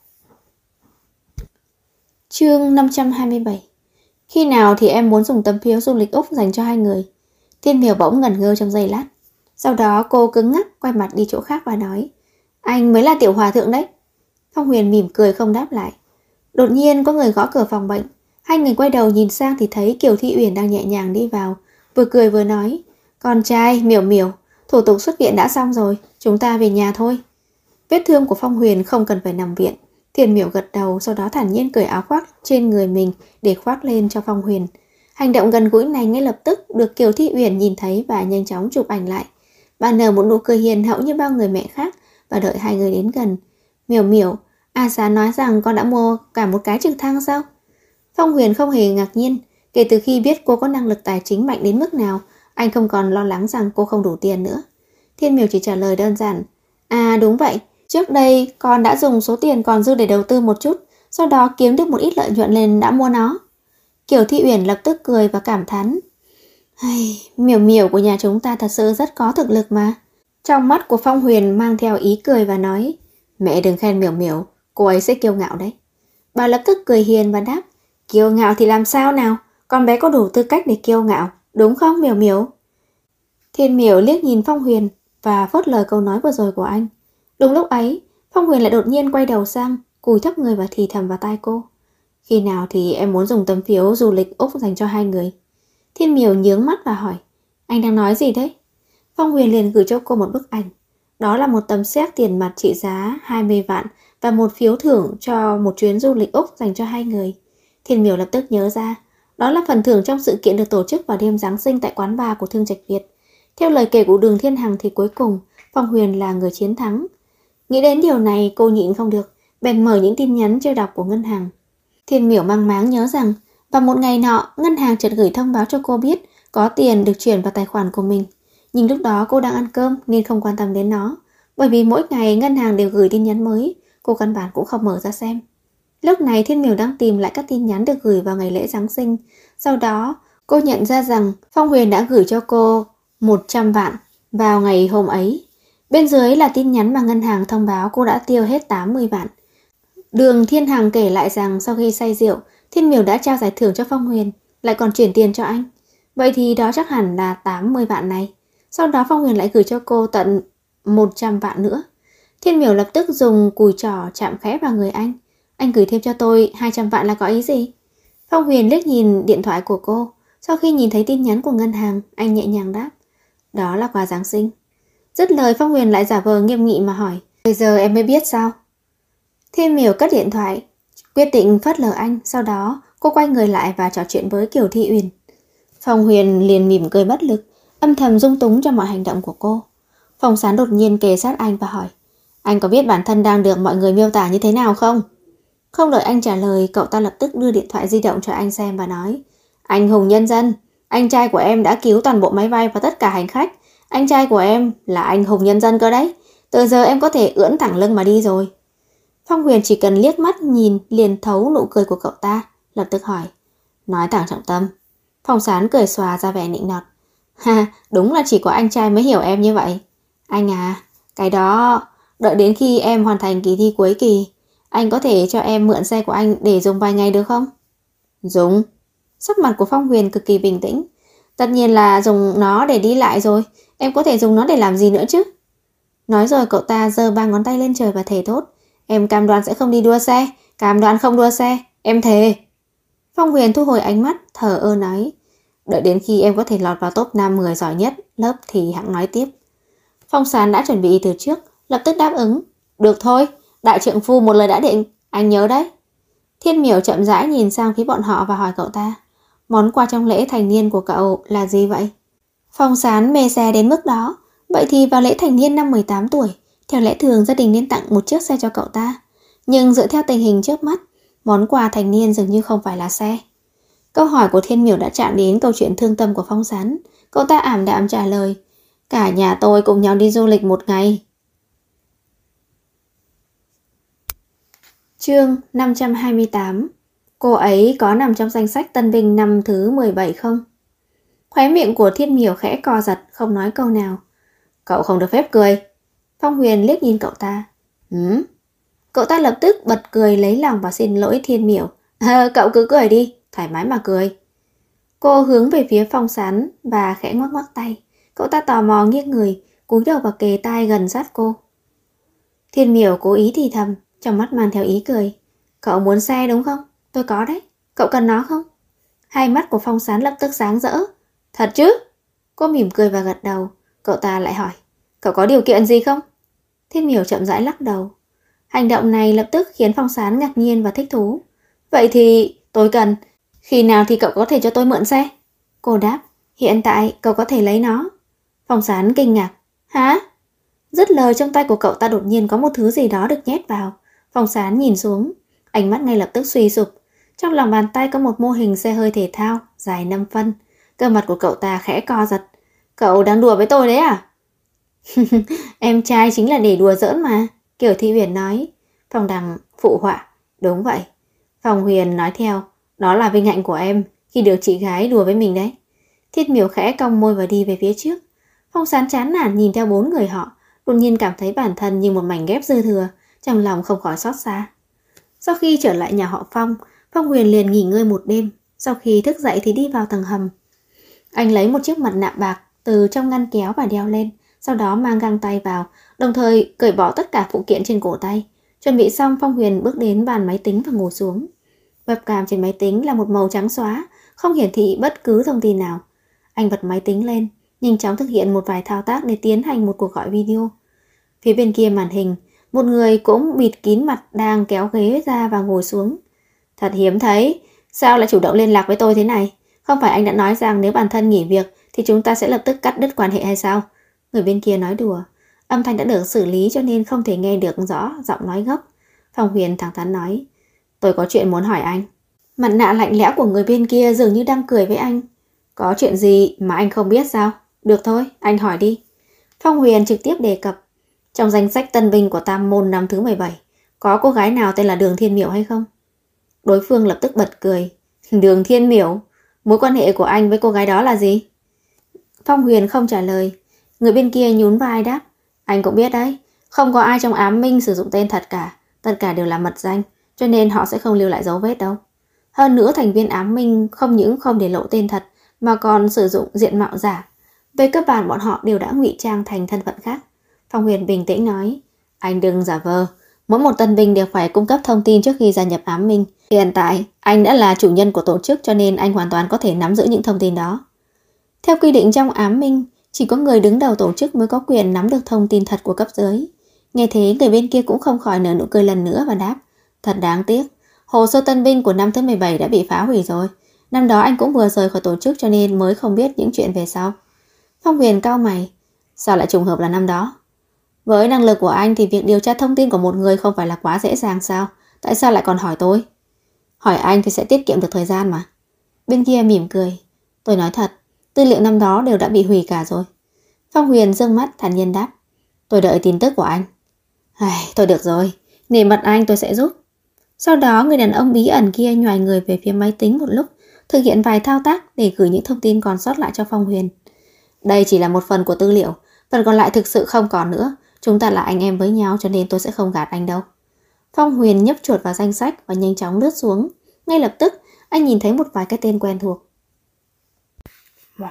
Chương 527. Khi nào thì em muốn dùng tấm phiếu du lịch Úc dành cho hai người? Thiên Miểu bỗng ngẩn ngơ trong giây lát. Sau đó cô cứng ngắc quay mặt đi chỗ khác và nói, anh mới là Tiểu Hòa Thượng đấy. Phong Huyền mỉm cười không đáp lại. Đột nhiên có người gõ cửa phòng bệnh. Hai người quay đầu nhìn sang thì thấy Kiều Thị Uyển đang nhẹ nhàng đi vào, vừa cười vừa nói: Con trai, Miểu Miểu, thủ tục xuất viện đã xong rồi, chúng ta về nhà thôi. Vết thương của Phong Huyền không cần phải nằm viện. Thiên Miểu gật đầu, sau đó thản nhiên cởi áo khoác trên người mình để khoác lên cho Phong Huyền. Hành động gần gũi này ngay lập tức được Kiều Thị Uyển nhìn thấy và nhanh chóng chụp ảnh lại. Bà nở một nụ cười hiền hậu như bao người mẹ khác và đợi hai người đến gần. Miểu Miểu, A Giá nói rằng con đã mua cả một cái trực thăng sao? Phong Huyền không hề ngạc nhiên. Kể từ khi biết cô có năng lực tài chính mạnh đến mức nào, anh không còn lo lắng rằng cô không đủ tiền nữa. Thiên Miểu chỉ trả lời đơn giản: À đúng vậy, trước đây con đã dùng số tiền còn dư để đầu tư một chút, sau đó kiếm được một ít lợi nhuận nên đã mua nó. Kiều Thị Uyển lập tức cười và cảm thán: Miểu Miểu của nhà chúng ta thật sự rất có thực lực mà. Trong mắt của Phong Huyền mang theo ý cười và nói: Mẹ đừng khen Miểu Miểu, cô ấy sẽ kiêu ngạo đấy. Bà lập tức cười hiền và đáp: Kiêu ngạo thì làm sao nào, con bé có đủ tư cách để kiêu ngạo, đúng không Miểu Miểu? Thiên Miểu liếc nhìn Phong Huyền và phớt lờ câu nói vừa rồi của anh. Đúng lúc ấy, Phong Huyền lại đột nhiên quay đầu sang, cúi thấp người và thì thầm vào tai cô: Khi nào thì em muốn dùng tấm phiếu du lịch Úc dành cho hai người? Thiên Miểu nhướng mắt và hỏi: Anh đang nói gì đấy? Phong Huyền liền gửi cho cô một bức ảnh. Đó là một tấm séc tiền mặt trị giá 20 vạn và một phiếu thưởng cho một chuyến du lịch Úc dành cho hai người. Thiên Miểu lập tức nhớ ra, đó là phần thưởng trong sự kiện được tổ chức vào đêm Giáng sinh tại quán bar của Thương Trạch Việt. Theo lời kể của Đường Thiên Hằng thì cuối cùng Phong Huyền là người chiến thắng. Nghĩ đến điều này, cô nhịn không được, bèn mở những tin nhắn chưa đọc của ngân hàng. Thiên Miểu mang máng nhớ rằng vào một ngày nọ, ngân hàng chợt gửi thông báo cho cô biết có tiền được chuyển vào tài khoản của mình. Nhưng lúc đó cô đang ăn cơm nên không quan tâm đến nó, bởi vì mỗi ngày ngân hàng đều gửi tin nhắn mới, cô căn bản cũng không mở ra xem. Lúc này Thiên Miểu đang tìm lại các tin nhắn được gửi vào ngày lễ Giáng sinh. Sau đó cô nhận ra rằng Phong Huyền đã gửi cho cô 100 vạn vào ngày hôm ấy. Bên dưới là tin nhắn mà ngân hàng thông báo cô đã tiêu hết 80 vạn. Đường Thiên Hằng kể lại rằng sau khi say rượu, Thiên Miểu đã trao giải thưởng cho Phong Huyền, lại còn chuyển tiền cho anh. Vậy thì đó chắc hẳn là 80 vạn này. Sau đó Phong Huyền lại gửi cho cô tận 100 vạn nữa. Thiên Miểu lập tức dùng cùi trỏ chạm khẽ vào người anh. Anh gửi thêm cho tôi 200 vạn là có ý gì? Phong Huyền liếc nhìn điện thoại của cô. Sau khi nhìn thấy tin nhắn của ngân hàng, anh nhẹ nhàng đáp: Đó là quà Giáng sinh. Dứt lời, Phong Huyền lại giả vờ nghiêm nghị mà hỏi: Bây giờ em mới biết sao? Thiên Miểu cất điện thoại, quyết định phớt lờ anh. Sau đó cô quay người lại và trò chuyện với Kiều Thị Uyển. Phong Huyền liền mỉm cười bất lực, âm thầm dung túng cho mọi hành động của cô. Phong Sán đột nhiên kề sát anh và hỏi: Anh có biết bản thân đang được mọi người miêu tả như thế nào không? Không đợi anh trả lời, cậu ta lập tức đưa điện thoại di động cho anh xem và nói: Anh hùng nhân dân, anh trai của em đã cứu toàn bộ máy bay và tất cả hành khách. Anh trai của em là anh hùng nhân dân cơ đấy. Từ giờ em có thể ưỡn thẳng lưng mà đi rồi. Phong Huyền chỉ cần liếc mắt nhìn liền thấu nụ cười của cậu ta, lập tức hỏi: Nói thẳng trọng tâm. Phong Sán cười xòa ra vẻ nịnh nọt: Ha, đúng là chỉ có anh trai mới hiểu em như vậy. Anh à, cái đó đợi đến khi em hoàn thành kỳ thi cuối kỳ, anh có thể cho em mượn xe của anh để dùng vài ngày được không? Dùng? Sắc mặt của Phong Huyền cực kỳ bình tĩnh. Tất nhiên là dùng nó để đi lại rồi, em có thể dùng nó để làm gì nữa chứ? Nói rồi cậu ta giơ 3 ngón tay lên trời và thề thốt: Em cam đoan sẽ không đi đua xe, cam đoan không đua xe, em thề. Phong Huyền thu hồi ánh mắt, thờ ơ nói: Đợi đến khi em có thể lọt vào top 5 người giỏi nhất lớp thì hẵng nói tiếp. Phong Sán đã chuẩn bị từ trước, lập tức đáp ứng: Được thôi, đại trượng phu một lời đã định, anh nhớ đấy. Thiên Miểu chậm rãi nhìn sang phía bọn họ và hỏi cậu ta: Món quà trong lễ thành niên của cậu là gì vậy? Phong Sán mê xe đến mức đó. Vậy thì vào lễ thành niên năm 18 tuổi, theo lẽ thường gia đình nên tặng một chiếc xe cho cậu ta. Nhưng dựa theo tình hình trước mắt, món quà thành niên dường như không phải là xe. Câu hỏi của Thiên Miểu đã chạm đến câu chuyện thương tâm của Phong Sán. Cậu ta ảm đạm trả lời: Cả nhà tôi cùng nhau đi du lịch một ngày. Chương 528. Cô ấy có nằm trong danh sách tân binh năm thứ 17 không? Khóe miệng của Thiên Miểu khẽ co giật, không nói câu nào. Cậu không được phép cười. Phong Huyền liếc nhìn cậu ta. Cậu ta lập tức bật cười lấy lòng và xin lỗi Thiên Miểu. Cậu cứ cười đi, thoải mái mà cười. Cô hướng về phía Phong Sán và khẽ ngoắc ngoắc tay. Cậu ta tò mò nghiêng người, cúi đầu và kề tai gần sát cô. Thiên Miểu cố ý thì thầm: trong mắt mang theo ý cười. Cậu muốn xe đúng không? Tôi có đấy. Cậu cần nó không? Hai mắt của Phong Sán lập tức sáng rỡ. Thật chứ? Cô mỉm cười và gật đầu. Cậu ta lại hỏi, cậu có điều kiện gì không? Thiên Miểu chậm rãi lắc đầu. Hành động này lập tức khiến Phong Sán ngạc nhiên và thích thú. Vậy thì tôi cần. Khi nào thì cậu có thể cho tôi mượn xe? Cô đáp, hiện tại cậu có thể lấy nó. Phong Sán kinh ngạc. Hả? Dứt lời, trong tay của cậu ta đột nhiên có một thứ gì đó được nhét vào. Phong Sán nhìn xuống, ánh mắt ngay lập tức suy sụp. Trong lòng bàn tay có một mô hình xe hơi thể thao dài 5 phân. Cơ mặt của cậu ta khẽ co giật. Cậu đang đùa với tôi đấy à? Em trai chính là để đùa giỡn mà, Kiều Thị Huyền nói. Phong Đằng phụ họa. Đúng vậy. Phong Huyền nói theo. Đó là vinh hạnh của em khi được chị gái đùa với mình đấy. Thiết Miểu khẽ cong môi và đi về phía trước. Phong Sán chán nản nhìn theo 4 người họ, đột nhiên cảm thấy bản thân như một mảnh ghép dư thừa, trong lòng không khỏi xót xa. Sau khi trở lại nhà họ Phong, Phong Huyền liền nghỉ ngơi một đêm. Sau khi thức dậy thì đi vào tầng hầm. Anh lấy một chiếc mặt nạ bạc từ trong ngăn kéo và đeo lên, sau đó mang găng tay vào, đồng thời cởi bỏ tất cả phụ kiện trên cổ tay. Chuẩn bị xong, Phong Huyền bước đến bàn máy tính và ngồi xuống. Webcam trên máy tính là một màu trắng xóa, không hiển thị bất cứ thông tin nào. Anh bật máy tính lên, nhanh chóng thực hiện một vài thao tác để tiến hành một cuộc gọi video. Phía bên kia màn hình, một người cũng bịt kín mặt đang kéo ghế ra và ngồi xuống. Thật hiếm thấy, sao lại chủ động liên lạc với tôi thế này? Không phải anh đã nói rằng nếu bản thân nghỉ việc thì chúng ta sẽ lập tức cắt đứt quan hệ hay sao? Người bên kia nói đùa. Âm thanh đã được xử lý cho nên không thể nghe được rõ giọng nói gấp. Phong Huyền thẳng thắn nói, tôi có chuyện muốn hỏi anh. Mặt nạ lạnh lẽo của người bên kia dường như đang cười với anh. Có chuyện gì mà anh không biết sao? Được thôi, anh hỏi đi. Phong Huyền trực tiếp đề cập. Trong danh sách tân binh của Tam Môn năm thứ 17, có cô gái nào tên là Đường Thiên Miểu hay không? Đối phương lập tức bật cười. Đường Thiên Miểu? Mối quan hệ của anh với cô gái đó là gì? Phong Huyền không trả lời. Người bên kia nhún vai đáp. Anh cũng biết đấy, không có ai trong ám minh sử dụng tên thật cả. Tất cả đều là mật danh, cho nên họ sẽ không lưu lại dấu vết đâu. Hơn nữa, thành viên ám minh không những không để lộ tên thật mà còn sử dụng diện mạo giả. Về cơ bản bọn họ đều đã ngụy trang thành thân phận khác. Phong Huyền bình tĩnh nói, anh đừng giả vờ. Mỗi một tân binh đều phải cung cấp thông tin trước khi gia nhập ám minh. Hiện tại, anh đã là chủ nhân của tổ chức cho nên anh hoàn toàn có thể nắm giữ những thông tin đó. Theo quy định trong ám minh, chỉ có người đứng đầu tổ chức mới có quyền nắm được thông tin thật của cấp dưới. Nghe thế, người bên kia cũng không khỏi nở nụ cười lần nữa và đáp, thật đáng tiếc, hồ sơ tân binh của năm thứ 17 đã bị phá hủy rồi. Năm đó anh cũng vừa rời khỏi tổ chức cho nên mới không biết những chuyện về sau. Phong Huyền cau mày, sao lại trùng hợp là năm đó? Với năng lực của anh thì việc điều tra thông tin của một người không phải là quá dễ dàng sao? Tại sao lại còn hỏi tôi? Hỏi anh thì sẽ tiết kiệm được thời gian mà. Bên kia mỉm cười, tôi nói thật, tư liệu năm đó đều đã bị hủy cả rồi. Phong Huyền giương mắt thản nhiên đáp, tôi đợi tin tức của anh. Thôi được rồi, nể mặt anh tôi sẽ giúp. Sau đó người đàn ông bí ẩn kia nhoài người về phía máy tính một lúc, thực hiện vài thao tác để gửi những thông tin còn sót lại cho Phong Huyền. Đây chỉ là một phần của tư liệu, phần còn lại thực sự không còn nữa. Chúng ta là anh em với nhau cho nên tôi sẽ không gạt anh đâu. Phong Huyền nhấp chuột vào danh sách và nhanh chóng lướt xuống. Ngay lập tức, anh nhìn thấy một vài cái tên quen thuộc. Mỏi.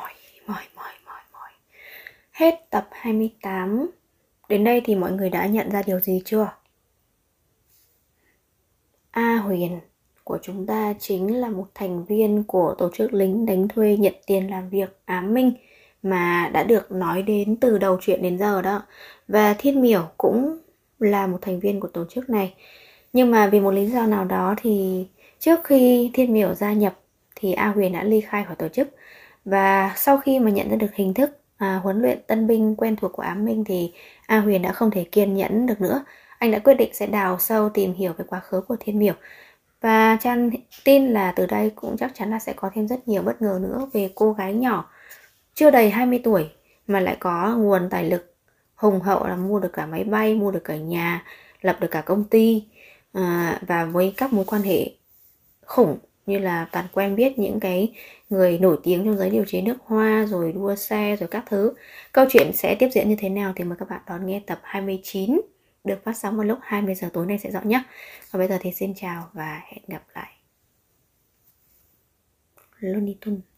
Hết tập 28. Đến đây thì mọi người đã nhận ra điều gì chưa? A Huyền của chúng ta chính là một thành viên của tổ chức lính đánh thuê nhận tiền làm việc ám minh mà đã được nói đến từ đầu truyện đến giờ đó. Và Thiên Miểu cũng là một thành viên của tổ chức này. Nhưng mà vì một lý do nào đó thì trước khi Thiên Miểu gia nhập thì A Huyền đã ly khai khỏi tổ chức. Và sau khi mà nhận ra được hình thức huấn luyện tân binh quen thuộc của ám minh thì A Huyền đã không thể kiên nhẫn được nữa. Anh đã quyết định sẽ đào sâu tìm hiểu về quá khứ của Thiên Miểu. Và Chan tin là từ đây cũng chắc chắn là sẽ có thêm rất nhiều bất ngờ nữa về cô gái nhỏ chưa đầy 20 tuổi mà lại có nguồn tài lực hùng hậu là mua được cả máy bay, mua được cả nhà, lập được cả công ty, và với các mối quan hệ khủng như là toàn quen biết những cái người nổi tiếng trong giới điều chế nước hoa, rồi đua xe, rồi các thứ. Câu chuyện sẽ tiếp diễn như thế nào thì mời các bạn đón nghe tập 29 được phát sóng vào lúc 20 giờ tối nay sẽ rõ nhé. Và bây giờ thì xin chào và hẹn gặp lại. Looney Tunes.